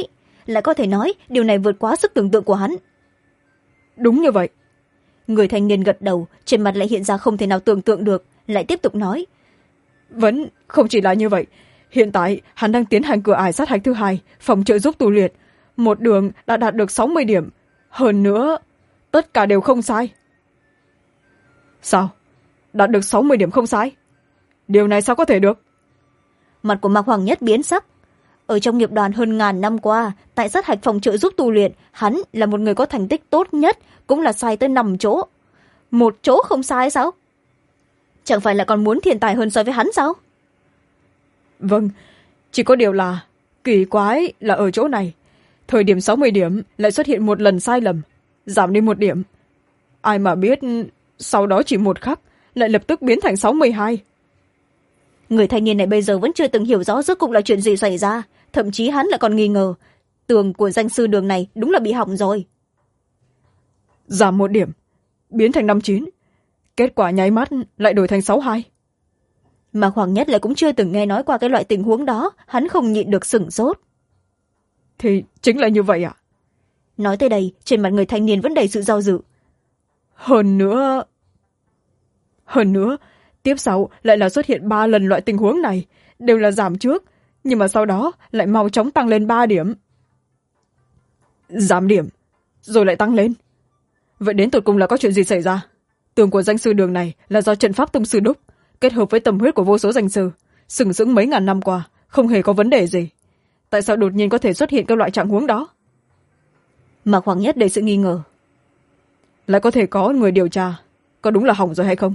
lại có thể nói điều này vượt quá sức tưởng tượng của hắn. Đúng như vậy. Người thanh niên gật đầu, trên mặt lại hiện ra không thể nào tưởng tượng được, lại tiếp tục nói. Vẫn không chỉ là như vậy. Hiện tại hắn đang tiến hành cửa ải sát hạch thứ hai, phòng trợ giúp tu luyện. Một đường đã đạt được 60 điểm. Hơn nữa, tất cả đều không sai. Sao? Đạt được 60 điểm không sai? Điều này sao có thể được? Mặt của Mạc Hoàng Nhất biến sắc. Ở trong nghiệp đoàn hơn 1000 năm qua, tại sát hạch phòng trợ giúp tu luyện, hắn là một người có thành tích tốt nhất, cũng là sai tới 5 chỗ. Một chỗ không sai sao? Chẳng phải là còn muốn thiên tài hơn so với hắn sao? Vâng, chỉ có điều là kỳ quái là ở chỗ này. Thời điểm 60 điểm lại xuất hiện một lần sai lầm, giảm đi 1 điểm. Ai mà biết sau đó chỉ một khắc lại lập tức biến thành 62. Người thanh niên này bây giờ vẫn chưa từng hiểu rõ rốt cuộc là chuyện gì xảy ra, thậm chí hắn lại còn nghi ngờ tường của danh sư đường này đúng là bị hỏng rồi. Giảm 1 điểm, biến thành 59. Kết quả nháy mắt lại đổi thành 62. Mà Hoàng Nhất lại cũng chưa từng nghe nói qua cái loại tình huống đó, hắn không nhịn được sửng sốt. Thì chính là như vậy ạ. Nói tới đây, trên mặt người thanh niên vẫn đầy sự do dự. Hơn nữa, tiếp sau lại là xuất hiện 3 lần loại tình huống này, đều là giảm trước, nhưng mà sau đó lại mau chóng tăng lên 3 điểm. Giảm điểm, rồi lại tăng lên. Vậy đến tột cùng là có chuyện gì xảy ra? Tường của danh sư đường này là do trận pháp tông sư đúc, kết hợp với tâm huyết của vô số danh sư, sừng sững mấy ngàn năm qua, không hề có vấn đề gì. Tại sao đột nhiên có thể xuất hiện các loại trạng huống đó? Mạc Hoàng Nhất đầy sự nghi ngờ. Lại có thể có người điều tra, có đúng là hỏng rồi hay không?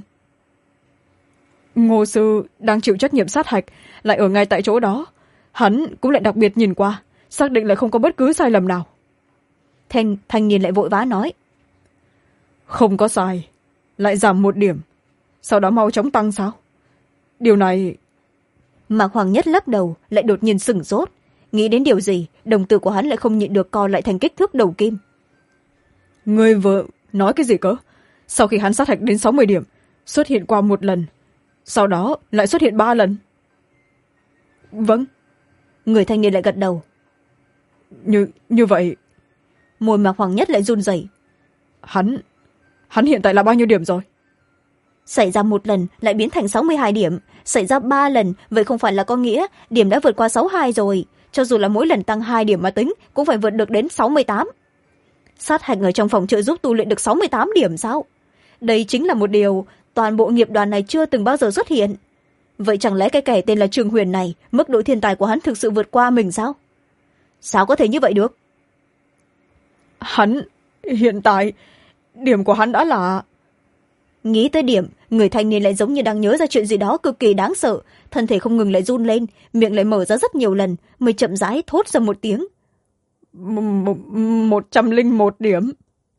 Ngô sư đang chịu trách nhiệm sát hạch, lại ở ngay tại chỗ đó. Hắn cũng lại đặc biệt nhìn qua, xác định lại không có bất cứ sai lầm nào. Thanh niên lại vội vã nói. Không có sai, lại giảm 1 điểm, sau đó mau chóng tăng sao? Điều này... Mạc Hoàng Nhất lắc đầu, lại đột nhiên sửng sốt. Nghĩ đến điều gì, đồng tử của hắn lại không nhịn được co lại thành kích thước đầu kim. Ngươi vừa nói cái gì cơ? Sau khi hắn sát hạch đến 60 điểm, xuất hiện qua 1 lần, sau đó lại xuất hiện 3 lần. Vâng. Người thanh niên lại gật đầu. Như vậy... Môi Mạc Hoàng Nhất lại run rẩy. Hắn hiện tại là bao nhiêu điểm rồi? Xảy ra 1 lần lại biến thành 62 điểm, xảy ra 3 lần, vậy không phải là có nghĩa điểm đã vượt qua 62 rồi. Cho dù là mỗi lần tăng 2 điểm mà tính, cũng phải vượt được đến 68. Sát hạch ở trong phòng trợ giúp tu luyện được 68 điểm sao? Đây chính là một điều toàn bộ nghiệp đoàn này chưa từng bao giờ xuất hiện. Vậy chẳng lẽ cái kẻ tên là Trường Huyền này, mức độ thiên tài của hắn thực sự vượt qua mình sao? Sao có thể như vậy được? Hắn, hiện tại, điểm của hắn đã là... Nghĩ tới điểm, người thanh niên lại giống như đang nhớ ra chuyện gì đó cực kỳ đáng sợ, thân thể không ngừng lại run lên, miệng lại mở ra rất nhiều lần, mới chậm rãi thốt ra một tiếng. 101 điểm.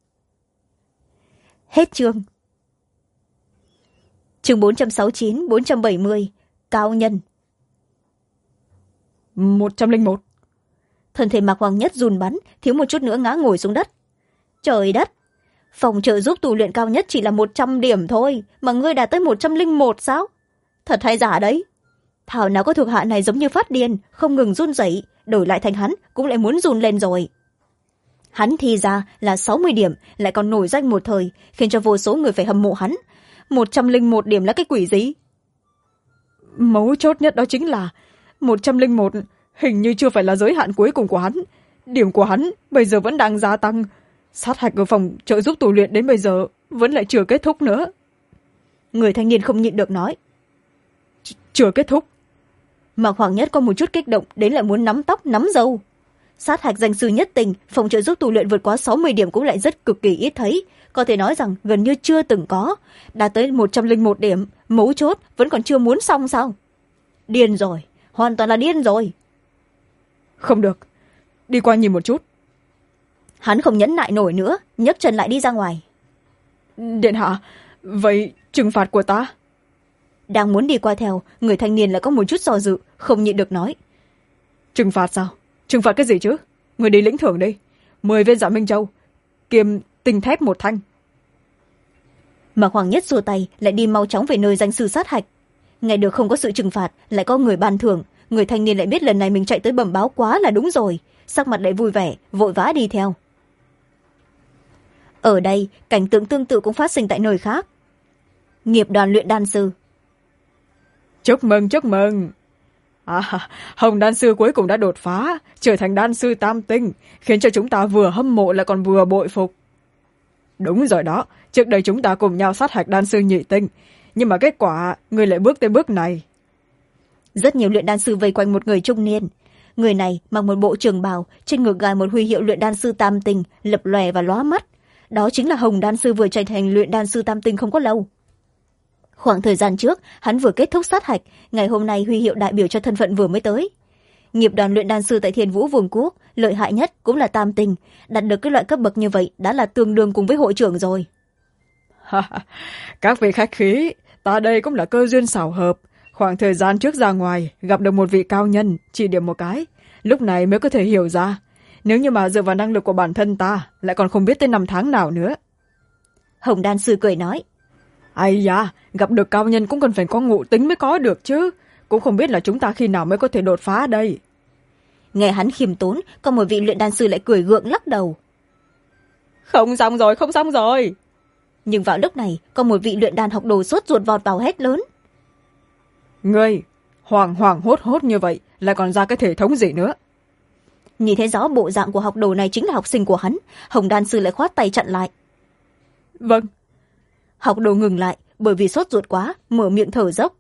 Hết chương. Chương 469, 470, cao nhân. 101. Thân thể Mạc Hoàng Nhất run bắn, thiếu một chút nữa ngã ngồi xuống đất. Trời đất! Phòng trợ giúp tu luyện cao nhất chỉ là 100 điểm thôi, mà ngươi đạt tới 101 sao? Thật hay giả đấy? Thảo nào có thuộc hạ này giống như phát điên, không ngừng run rẩy, đổi lại thành hắn cũng lại muốn run lên rồi. Hắn thì ra là 60 điểm, lại còn nổi danh một thời, khiến cho vô số người phải hâm mộ hắn. 101 điểm là cái quỷ gì? Mấu chốt nhất đó chính là 101 hình như chưa phải là giới hạn cuối cùng của hắn. Điểm của hắn bây giờ vẫn đang gia tăng. Sát hạch ở phòng trợ giúp tu luyện đến bây giờ vẫn lại chưa kết thúc nữa. Người thanh niên không nhịn được nói. Chưa kết thúc? Mạc Hoàng Nhất có một chút kích động, đến lại muốn nắm tóc nắm râu. Sát hạch danh sư nhất tình, phòng trợ giúp tu luyện vượt quá 60 điểm cũng lại rất cực kỳ ít thấy. Có thể nói rằng gần như chưa từng có. Đã tới 101 điểm, mấu chốt vẫn còn chưa muốn xong sao? Điên rồi, hoàn toàn là điên rồi. Không được, đi qua nhìn một chút. Hắn không nhẫn nại nổi nữa, nhấc chân lại đi ra ngoài. Điện hạ, vậy trừng phạt của ta? Đang muốn đi qua theo, người thanh niên lại có một chút do dự, không nhịn được nói. Trừng phạt sao? Trừng phạt cái gì chứ? Người đi lĩnh thưởng đi. 10 viên Dạ Minh Châu, kiềm tinh thép 1 thanh. Mạc Hoàng Nhất xua tay, lại đi mau chóng về nơi danh sư sát hạch. Ngày được không có sự trừng phạt, lại có người ban thưởng. Người thanh niên lại biết lần này mình chạy tới bẩm báo quá là đúng rồi. sắc mặt lại vui vẻ vội vã đi theo. Ở đây cảnh tượng tương tự cũng phát sinh tại nơi khác. Nghiệp đoàn luyện đan sư. Chúc mừng, chúc mừng. Hồng đan sư cuối cùng đã đột phá, trở thành đan sư tam tinh, khiến cho chúng ta vừa hâm mộ lại còn vừa bội phục. Đúng rồi đó, trước đây chúng ta cùng nhau sát hạch đan sư nhị tinh, nhưng mà kết quả người lại bước tới bước này. Rất nhiều luyện đan sư vây quanh một người trung niên. Người này mặc một bộ trường bào, trên ngực gài một huy hiệu luyện đan sư tam tinh, lập lòe và lóa mắt. Đó chính là Hồng đan sư vừa trở thành luyện đan sư tam tinh không có lâu. Khoảng thời gian trước, hắn vừa kết thúc sát hạch, ngày hôm nay huy hiệu đại biểu cho thân phận vừa mới tới. Nghiệp đoàn luyện đan sư tại Thiên Vũ Vương quốc, lợi hại nhất cũng là tam tinh, đạt được cái loại cấp bậc như vậy đã là tương đương cùng với hội trưởng rồi. Các vị khách khí, ta đây cũng là cơ duyên xảo hợp. Khoảng thời gian trước ra ngoài, gặp được một vị cao nhân, chỉ điểm một cái, lúc này mới có thể hiểu ra. Nếu như mà dựa vào năng lực của bản thân ta, lại còn không biết tới năm tháng nào nữa. Hồng đan sư cười nói. Ây da, gặp được cao nhân cũng cần phải có ngộ tính mới có được chứ. Cũng không biết là chúng ta khi nào mới có thể đột phá đây. Nghe hắn khiêm tốn, còn một vị luyện đan sư lại cười gượng lắc đầu. Không xong rồi, không xong rồi. Nhưng vào lúc này, có một vị luyện đan học đồ sốt ruột vọt vào hét lớn. Ngươi, hoảng hốt hốt như vậy, lại còn ra cái thể thống gì nữa? Nhìn thấy rõ bộ dạng của học đồ này chính là học sinh của hắn, Hồng đan sư lại khoát tay chặn lại. Vâng. Học đồ ngừng lại, bởi vì sốt ruột quá, mở miệng thở dốc.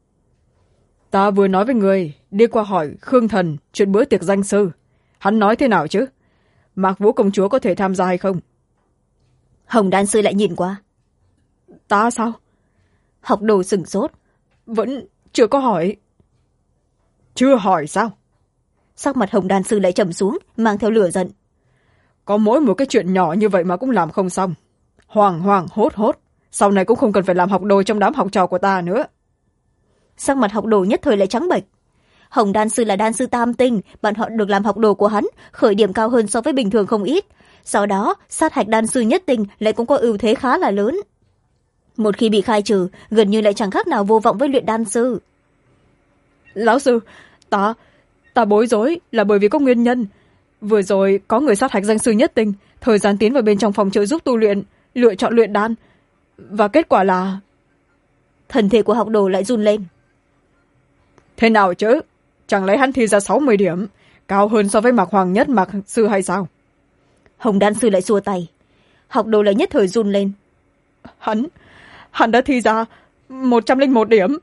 Ta vừa nói với người, đi qua hỏi Khương Thần chuyện bữa tiệc danh sư. Hắn nói thế nào chứ? Mạc Vũ công chúa có thể tham gia hay không? Hồng đan sư lại nhìn qua. Ta sao? Học đồ sửng sốt. Vẫn chưa có hỏi. Chưa hỏi sao? Sắc mặt Hồng đan sư lại trầm xuống, mang theo lửa giận. Có mỗi một cái chuyện nhỏ như vậy mà cũng làm không xong. Hoảng hốt hốt, sau này cũng không cần phải làm học đồ trong đám học trò của ta nữa. Sắc mặt học đồ nhất thời lại trắng bệch. Hồng đan sư là đan sư tam tinh, bọn họ được làm học đồ của hắn, khởi điểm cao hơn so với bình thường không ít. Sau đó, sát hạch đan sư nhất tinh lại cũng có ưu thế khá là lớn. Một khi bị khai trừ, gần như lại chẳng khác nào vô vọng với luyện đan sư. Lão sư, ta bối rối là bởi vì có nguyên nhân. Vừa rồi có người sát hạch danh sư nhất tinh, thời gian tiến vào bên trong phòng trợ giúp tu luyện, lựa chọn luyện đan. Và kết quả là... Thân thể của học đồ lại run lên. Thế nào chứ? Chẳng lẽ hắn thi ra 60 điểm, cao hơn so với Mạc Hoàng Nhất Mạc sư hay sao? Hồng đan sư lại xua tay. Học đồ lại nhất thời run lên. Hắn đã thi ra 101 điểm.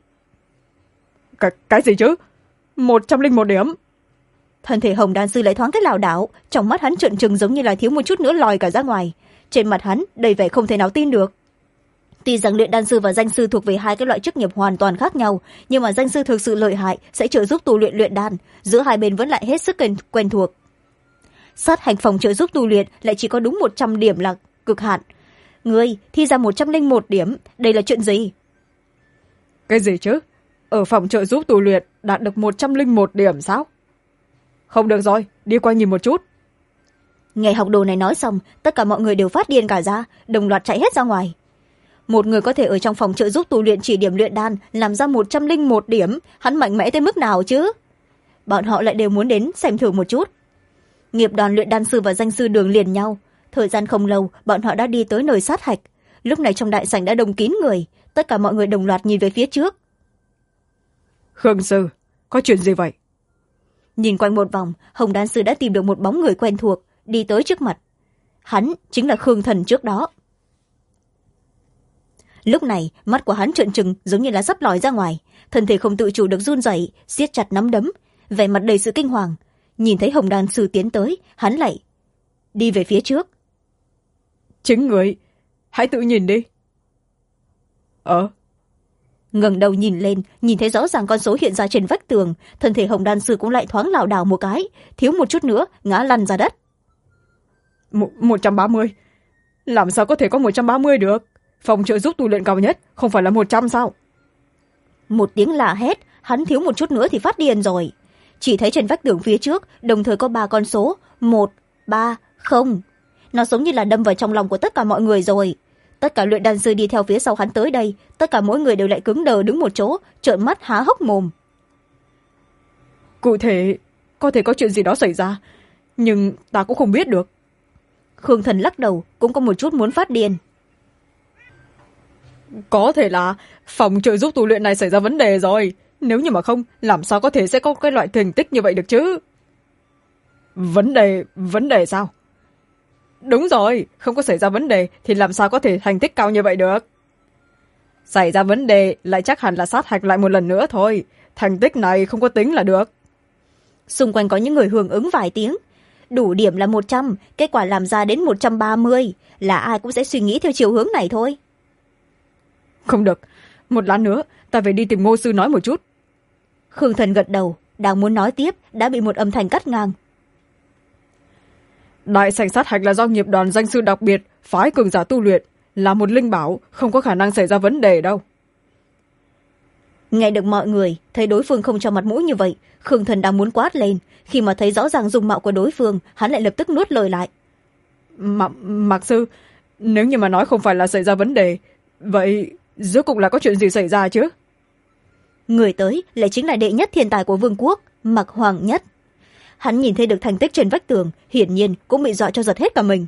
Cái gì chứ? 101 điểm? Thân thể Hồng đan sư lại thoáng cái lảo đảo, trong mắt hắn trợn trừng giống như là thiếu một chút nữa lòi cả ra ngoài. Trên mặt hắn đầy vẻ không thể nào tin được. Tuy rằng luyện đan sư và danh sư thuộc về hai cái loại chức nghiệp hoàn toàn khác nhau, nhưng mà danh sư thực sự lợi hại sẽ trợ giúp tu luyện luyện đan, giữa hai bên vẫn lại hết sức quen thuộc. Sát hạch phòng trợ giúp tu luyện lại chỉ có đúng 100 điểm là cực hạn. Ngươi thi ra 101 điểm, đây là chuyện gì? Cái gì chứ? Ở phòng trợ giúp tu luyện đạt được 101 điểm sao? Không được rồi, đi qua nhìn một chút. Nghe học đồ này nói xong, tất cả mọi người đều phát điên cả ra, đồng loạt chạy hết ra ngoài. Một người có thể ở trong phòng trợ giúp tu luyện chỉ điểm luyện đan làm ra 101 điểm, hắn mạnh mẽ tới mức nào chứ? Bọn họ lại đều muốn đến xem thử một chút. Nghiệp đoàn luyện đan sư và danh sư đường liền nhau. Thời gian không lâu, bọn họ đã đi tới nơi sát hạch. Lúc này trong đại sảnh đã đông kín người, tất cả mọi người đồng loạt nhìn về phía trước. Khương sư, có chuyện gì vậy? Nhìn quanh một vòng, Hồng đan sư đã tìm được một bóng người quen thuộc, đi tới trước mặt. Hắn chính là Khương Thần trước đó. Lúc này, mắt của hắn trợn trừng giống như là sắp lòi ra ngoài, thân thể không tự chủ được run rẩy, siết chặt nắm đấm, vẻ mặt đầy sự kinh hoàng. Nhìn thấy Hồng đan sư tiến tới, hắn lại đi về phía trước. Chính người, hãy tự nhìn đi. Ngẩng đầu nhìn lên, nhìn thấy rõ ràng con số hiện ra trên vách tường, thân thể Hồng đan sư cũng lại thoáng lảo đảo một cái, thiếu một chút nữa ngã lăn ra đất. 130? Làm sao có thể có 130 được? Phòng trợ giúp tu luyện cao nhất không phải là 100 sao? Một tiếng la hét, hắn thiếu một chút nữa thì phát điên rồi. Chỉ thấy trên vách tường phía trước đồng thời có 3 con số 1, 3, 0. Nó giống như là đâm vào trong lòng của tất cả mọi người rồi. Tất cả luyện đan sư đi theo phía sau hắn tới đây, tất cả mỗi người đều lại cứng đờ đứng một chỗ, trợn mắt há hốc mồm. Cụ thể có thể có chuyện gì đó xảy ra, nhưng ta cũng không biết được. Khương Thần lắc đầu, cũng có một chút muốn phát điên. Có thể là phòng trợ giúp tu luyện này xảy ra vấn đề rồi. Nếu như mà không, làm sao có thể sẽ có cái loại thành tích như vậy được chứ? Vấn đề sao? Đúng rồi, không có xảy ra vấn đề thì làm sao có thể thành tích cao như vậy được? Xảy ra vấn đề lại chắc hẳn là sát hạch lại một lần nữa thôi. Thành tích này không có tính là được. Xung quanh có những người hưởng ứng vài tiếng. Đủ điểm là 100, kết quả làm ra đến 130. Là ai cũng sẽ suy nghĩ theo chiều hướng này thôi. Không được, một lát nữa ta phải đi tìm Ngô sư nói một chút. Khương Thần gật đầu, đang muốn nói tiếp đã bị một âm thanh cắt ngang. Đại sảnh sát hạch là do nghiệp đoàn danh sư đặc biệt phái cường giả tu luyện, là một linh bảo, không có khả năng xảy ra vấn đề đâu. Nghe được mọi người thấy đối phương không cho mặt mũi như vậy, Khương Thần đang muốn quát lên. Khi mà thấy rõ ràng dung mạo của đối phương, hắn lại lập tức nuốt lời lại. Mạc sư, nếu như mà nói không phải là xảy ra vấn đề, vậy rốt cuộc là có chuyện gì xảy ra chứ? Người tới lại chính là đệ nhất thiên tài của vương quốc, Mạc Hoàng Nhất. Hắn nhìn thấy được thành tích trên vách tường, hiển nhiên cũng bị dọa cho giật hết cả mình.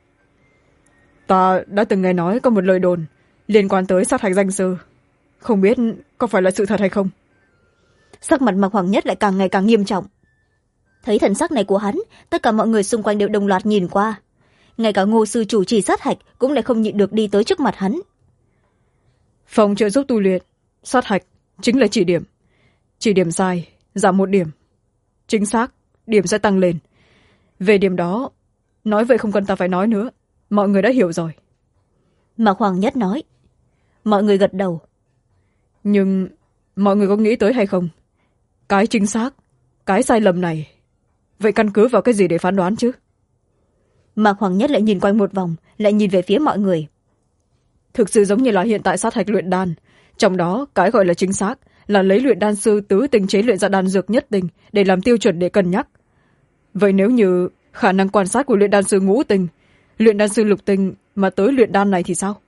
Ta đã từng nghe nói có một lời đồn liên quan tới sát hạch danh sư, không biết có phải là sự thật hay không. Sắc mặt Mạc Hoàng Nhất lại càng ngày càng nghiêm trọng. Thấy thần sắc này của hắn, tất cả mọi người xung quanh đều đồng loạt nhìn qua. Ngay cả Ngô sư chủ trì sát hạch cũng lại không nhịn được đi tới trước mặt hắn. Phòng trợ giúp tu luyện, sát hạch chính là chỉ điểm. Chỉ điểm sai, giảm 1 điểm. Chính xác, điểm sẽ tăng lên. Về điểm đó, nói vậy không cần ta phải nói nữa. Mọi người đã hiểu rồi. Mạc Hoàng Nhất nói. Mọi người gật đầu. Nhưng mọi người có nghĩ tới hay không? Cái chính xác, cái sai lầm này, vậy căn cứ vào cái gì để phán đoán chứ? Mạc Hoàng Nhất lại nhìn quanh một vòng, lại nhìn về phía mọi người. Thực sự giống như là hiện tại sát hạch luyện đan. Trong đó, cái gọi là chính xác là lấy luyện đan sư tứ tinh chế luyện ra đan dược nhất tinh để làm tiêu chuẩn để cân nhắc. Vậy nếu như khả năng quan sát của luyện đan sư ngũ tinh, luyện đan sư lục tinh mà tới luyện đan này thì sao?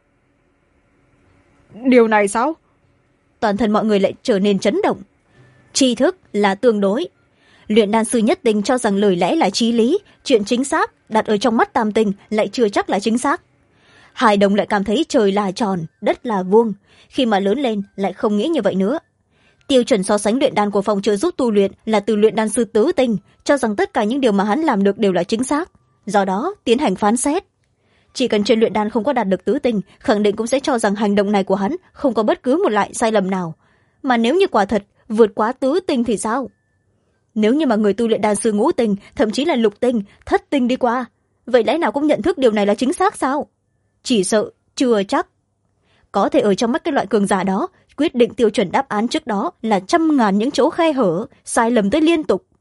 Điều này sao? Toàn thân mọi người lại trở nên chấn động. Tri thức là tương đối. Luyện đan sư nhất tinh cho rằng lời lẽ là chí lý, chuyện chính xác đặt ở trong mắt tam tinh lại chưa chắc là chính xác. Hài đồng lại cảm thấy trời là tròn, đất là vuông, khi mà lớn lên lại không nghĩ như vậy nữa. Tiêu chuẩn so sánh luyện đan của phòng trợ giúp tu luyện là từ luyện đan sư tứ tinh, cho rằng tất cả những điều mà hắn làm được đều là chính xác, do đó tiến hành phán xét. Chỉ cần trên luyện đan không có đạt được tứ tinh, khẳng định cũng sẽ cho rằng hành động này của hắn không có bất cứ một loại sai lầm nào. Mà nếu như quả thật vượt quá tứ tinh thì sao? Nếu như mà người tu luyện đan sư ngũ tinh, thậm chí là lục tinh, thất tinh đi qua, vậy lẽ nào cũng nhận thức điều này là chính xác sao? Chỉ sợ chưa chắc. Có thể ở trong mắt cái loại cường giả đó, quyết định tiêu chuẩn đáp án trước đó là trăm ngàn những chỗ khe hở, sai lầm tới liên tục.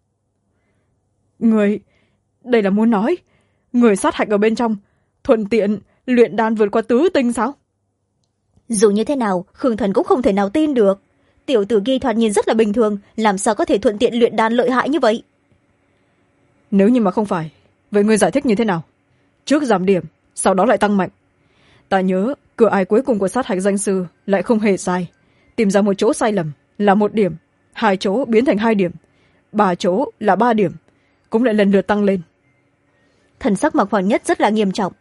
Người, đây là muốn nói, người sát hạch ở bên trong, thuận tiện luyện đan vượt qua tứ tinh sao? Dù như thế nào, Khương Thần cũng không thể nào tin được. Tiểu tử kia thoạt nhìn rất là bình thường, làm sao có thể thuận tiện luyện đan lợi hại như vậy? Nếu như mà không phải, vậy người giải thích như thế nào? Trước giảm điểm, sau đó lại tăng mạnh. Ta nhớ cửa ải cuối cùng của sát hạch danh sư lại không hề sai. Tìm ra một chỗ sai lầm là 1 điểm, 2 chỗ biến thành 2 điểm, 3 chỗ là 3 điểm, cũng lại lần lượt tăng lên. Thần sắc Mạc Hoàng Nhất rất là nghiêm trọng.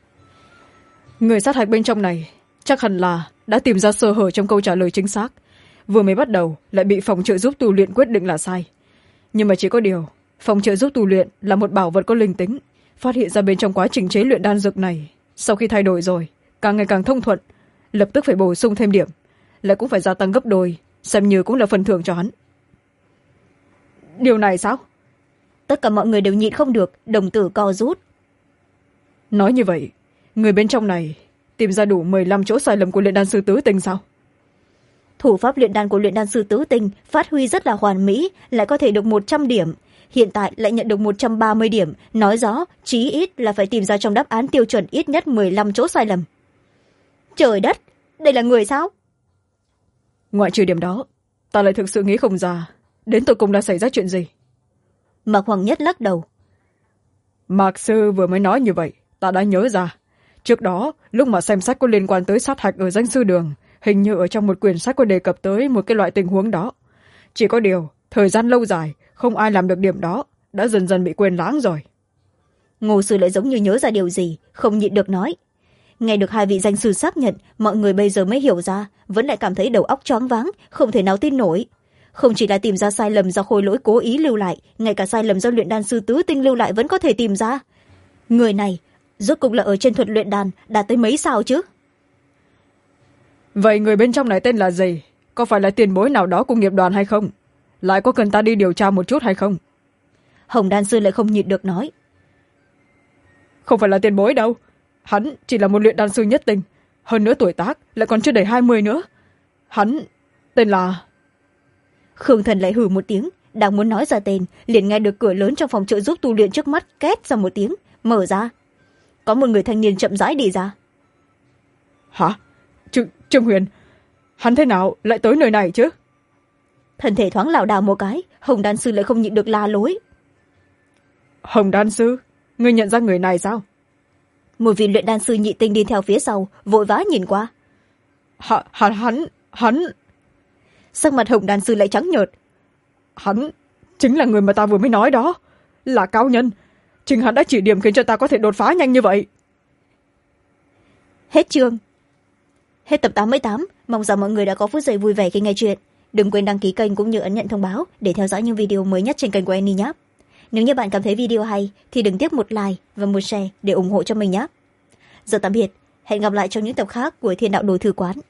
Người sát hạch bên trong này chắc hẳn là đã tìm ra sơ hở trong câu trả lời chính xác, vừa mới bắt đầu lại bị phòng trợ giúp tu luyện quyết định là sai. Nhưng mà chỉ có điều, phòng trợ giúp tu luyện là một bảo vật có linh tính, phát hiện ra bên trong quá trình chế luyện đan dược này, sau khi thay đổi rồi càng ngày càng thông thuận, lập tức phải bổ sung thêm điểm, lại cũng phải gia tăng gấp đôi, xem như cũng là phần thưởng cho hắn. Điều này sao? Tất cả mọi người đều nhịn không được, đồng tử co rút. Nói như vậy, người bên trong này tìm ra đủ 15 chỗ sai lầm của luyện đan sư tứ tinh sao? Thủ pháp luyện đan của luyện đan sư tứ tinh phát huy rất là hoàn mỹ, lại có thể được 100 điểm. Hiện tại lại nhận được 130 điểm, nói rõ chí ít là phải tìm ra trong đáp án tiêu chuẩn ít nhất 15 chỗ sai lầm. Trời đất, đây là người sao? Ngoại trừ điểm đó, ta lại thực sự nghĩ không ra đến tột cùng đã xảy ra chuyện gì. Mạc Hoàng Nhất lắc đầu. Mạc sư vừa mới nói như vậy, ta đã nhớ ra. Trước đó, lúc mà xem sách có liên quan tới sát hạch ở danh sư đường, hình như ở trong một quyển sách có đề cập tới một cái loại tình huống đó. Chỉ có điều, thời gian lâu dài, không ai làm được điểm đó, đã dần dần bị quên lãng rồi. Ngô sư lại giống như nhớ ra điều gì, không nhịn được nói. Nghe được hai vị danh sư xác nhận, mọi người bây giờ mới hiểu ra, vẫn lại cảm thấy đầu óc choáng váng, không thể nào tin nổi. Không chỉ là tìm ra sai lầm do Khôi Lỗi cố ý lưu lại, ngay cả sai lầm do luyện đan sư Tứ Tinh lưu lại vẫn có thể tìm ra. Người này rốt cục là ở trên thuật luyện đan đạt tới mấy sao chứ? Vậy người bên trong này tên là gì? Có phải là tiền bối nào đó của nghiệp đoàn hay không? Lại có cần ta đi điều tra một chút hay không? Hồng đan sư lại không nhịn được nói. Không phải là tiền bối đâu, hắn chỉ là một luyện đan sư nhất tinh, hơn nữa tuổi tác lại còn chưa đầy 20 nữa. Hắn tên là... Khương Thần lại hừ một tiếng, đang muốn nói ra tên, liền nghe được cửa lớn trong phòng trợ giúp tu luyện trước mắt két ra một tiếng, mở ra. Có một người thanh niên chậm rãi đi ra. Hả? Trương Huyền, hắn thế nào lại tới nơi này chứ? Thân thể thoáng lảo đảo một cái, Hồng đan sư lại không nhịn được la lối. Hồng đan sư, ngươi nhận ra người này sao? Một vị luyện đan sư nhị tinh đi theo phía sau, vội vã nhìn qua. Hắn... Sắc mặt Hồng đan sư lại trắng nhợt. Hắn chính là người mà ta vừa mới nói đó, là cao nhân. Chính hắn đã chỉ điểm khiến cho ta có thể đột phá nhanh như vậy. Hết chương. Hết tập 88, mong rằng mọi người đã có phút giây vui vẻ khi nghe chuyện. Đừng quên đăng ký kênh cũng như ấn nhận thông báo để theo dõi những video mới nhất trên kênh của Annie nhé. Nếu như bạn cảm thấy video hay thì đừng tiếc một like và một share để ủng hộ cho mình nhé. Giờ tạm biệt, hẹn gặp lại trong những tập khác của Thiên Đạo Đồ Thư Quán.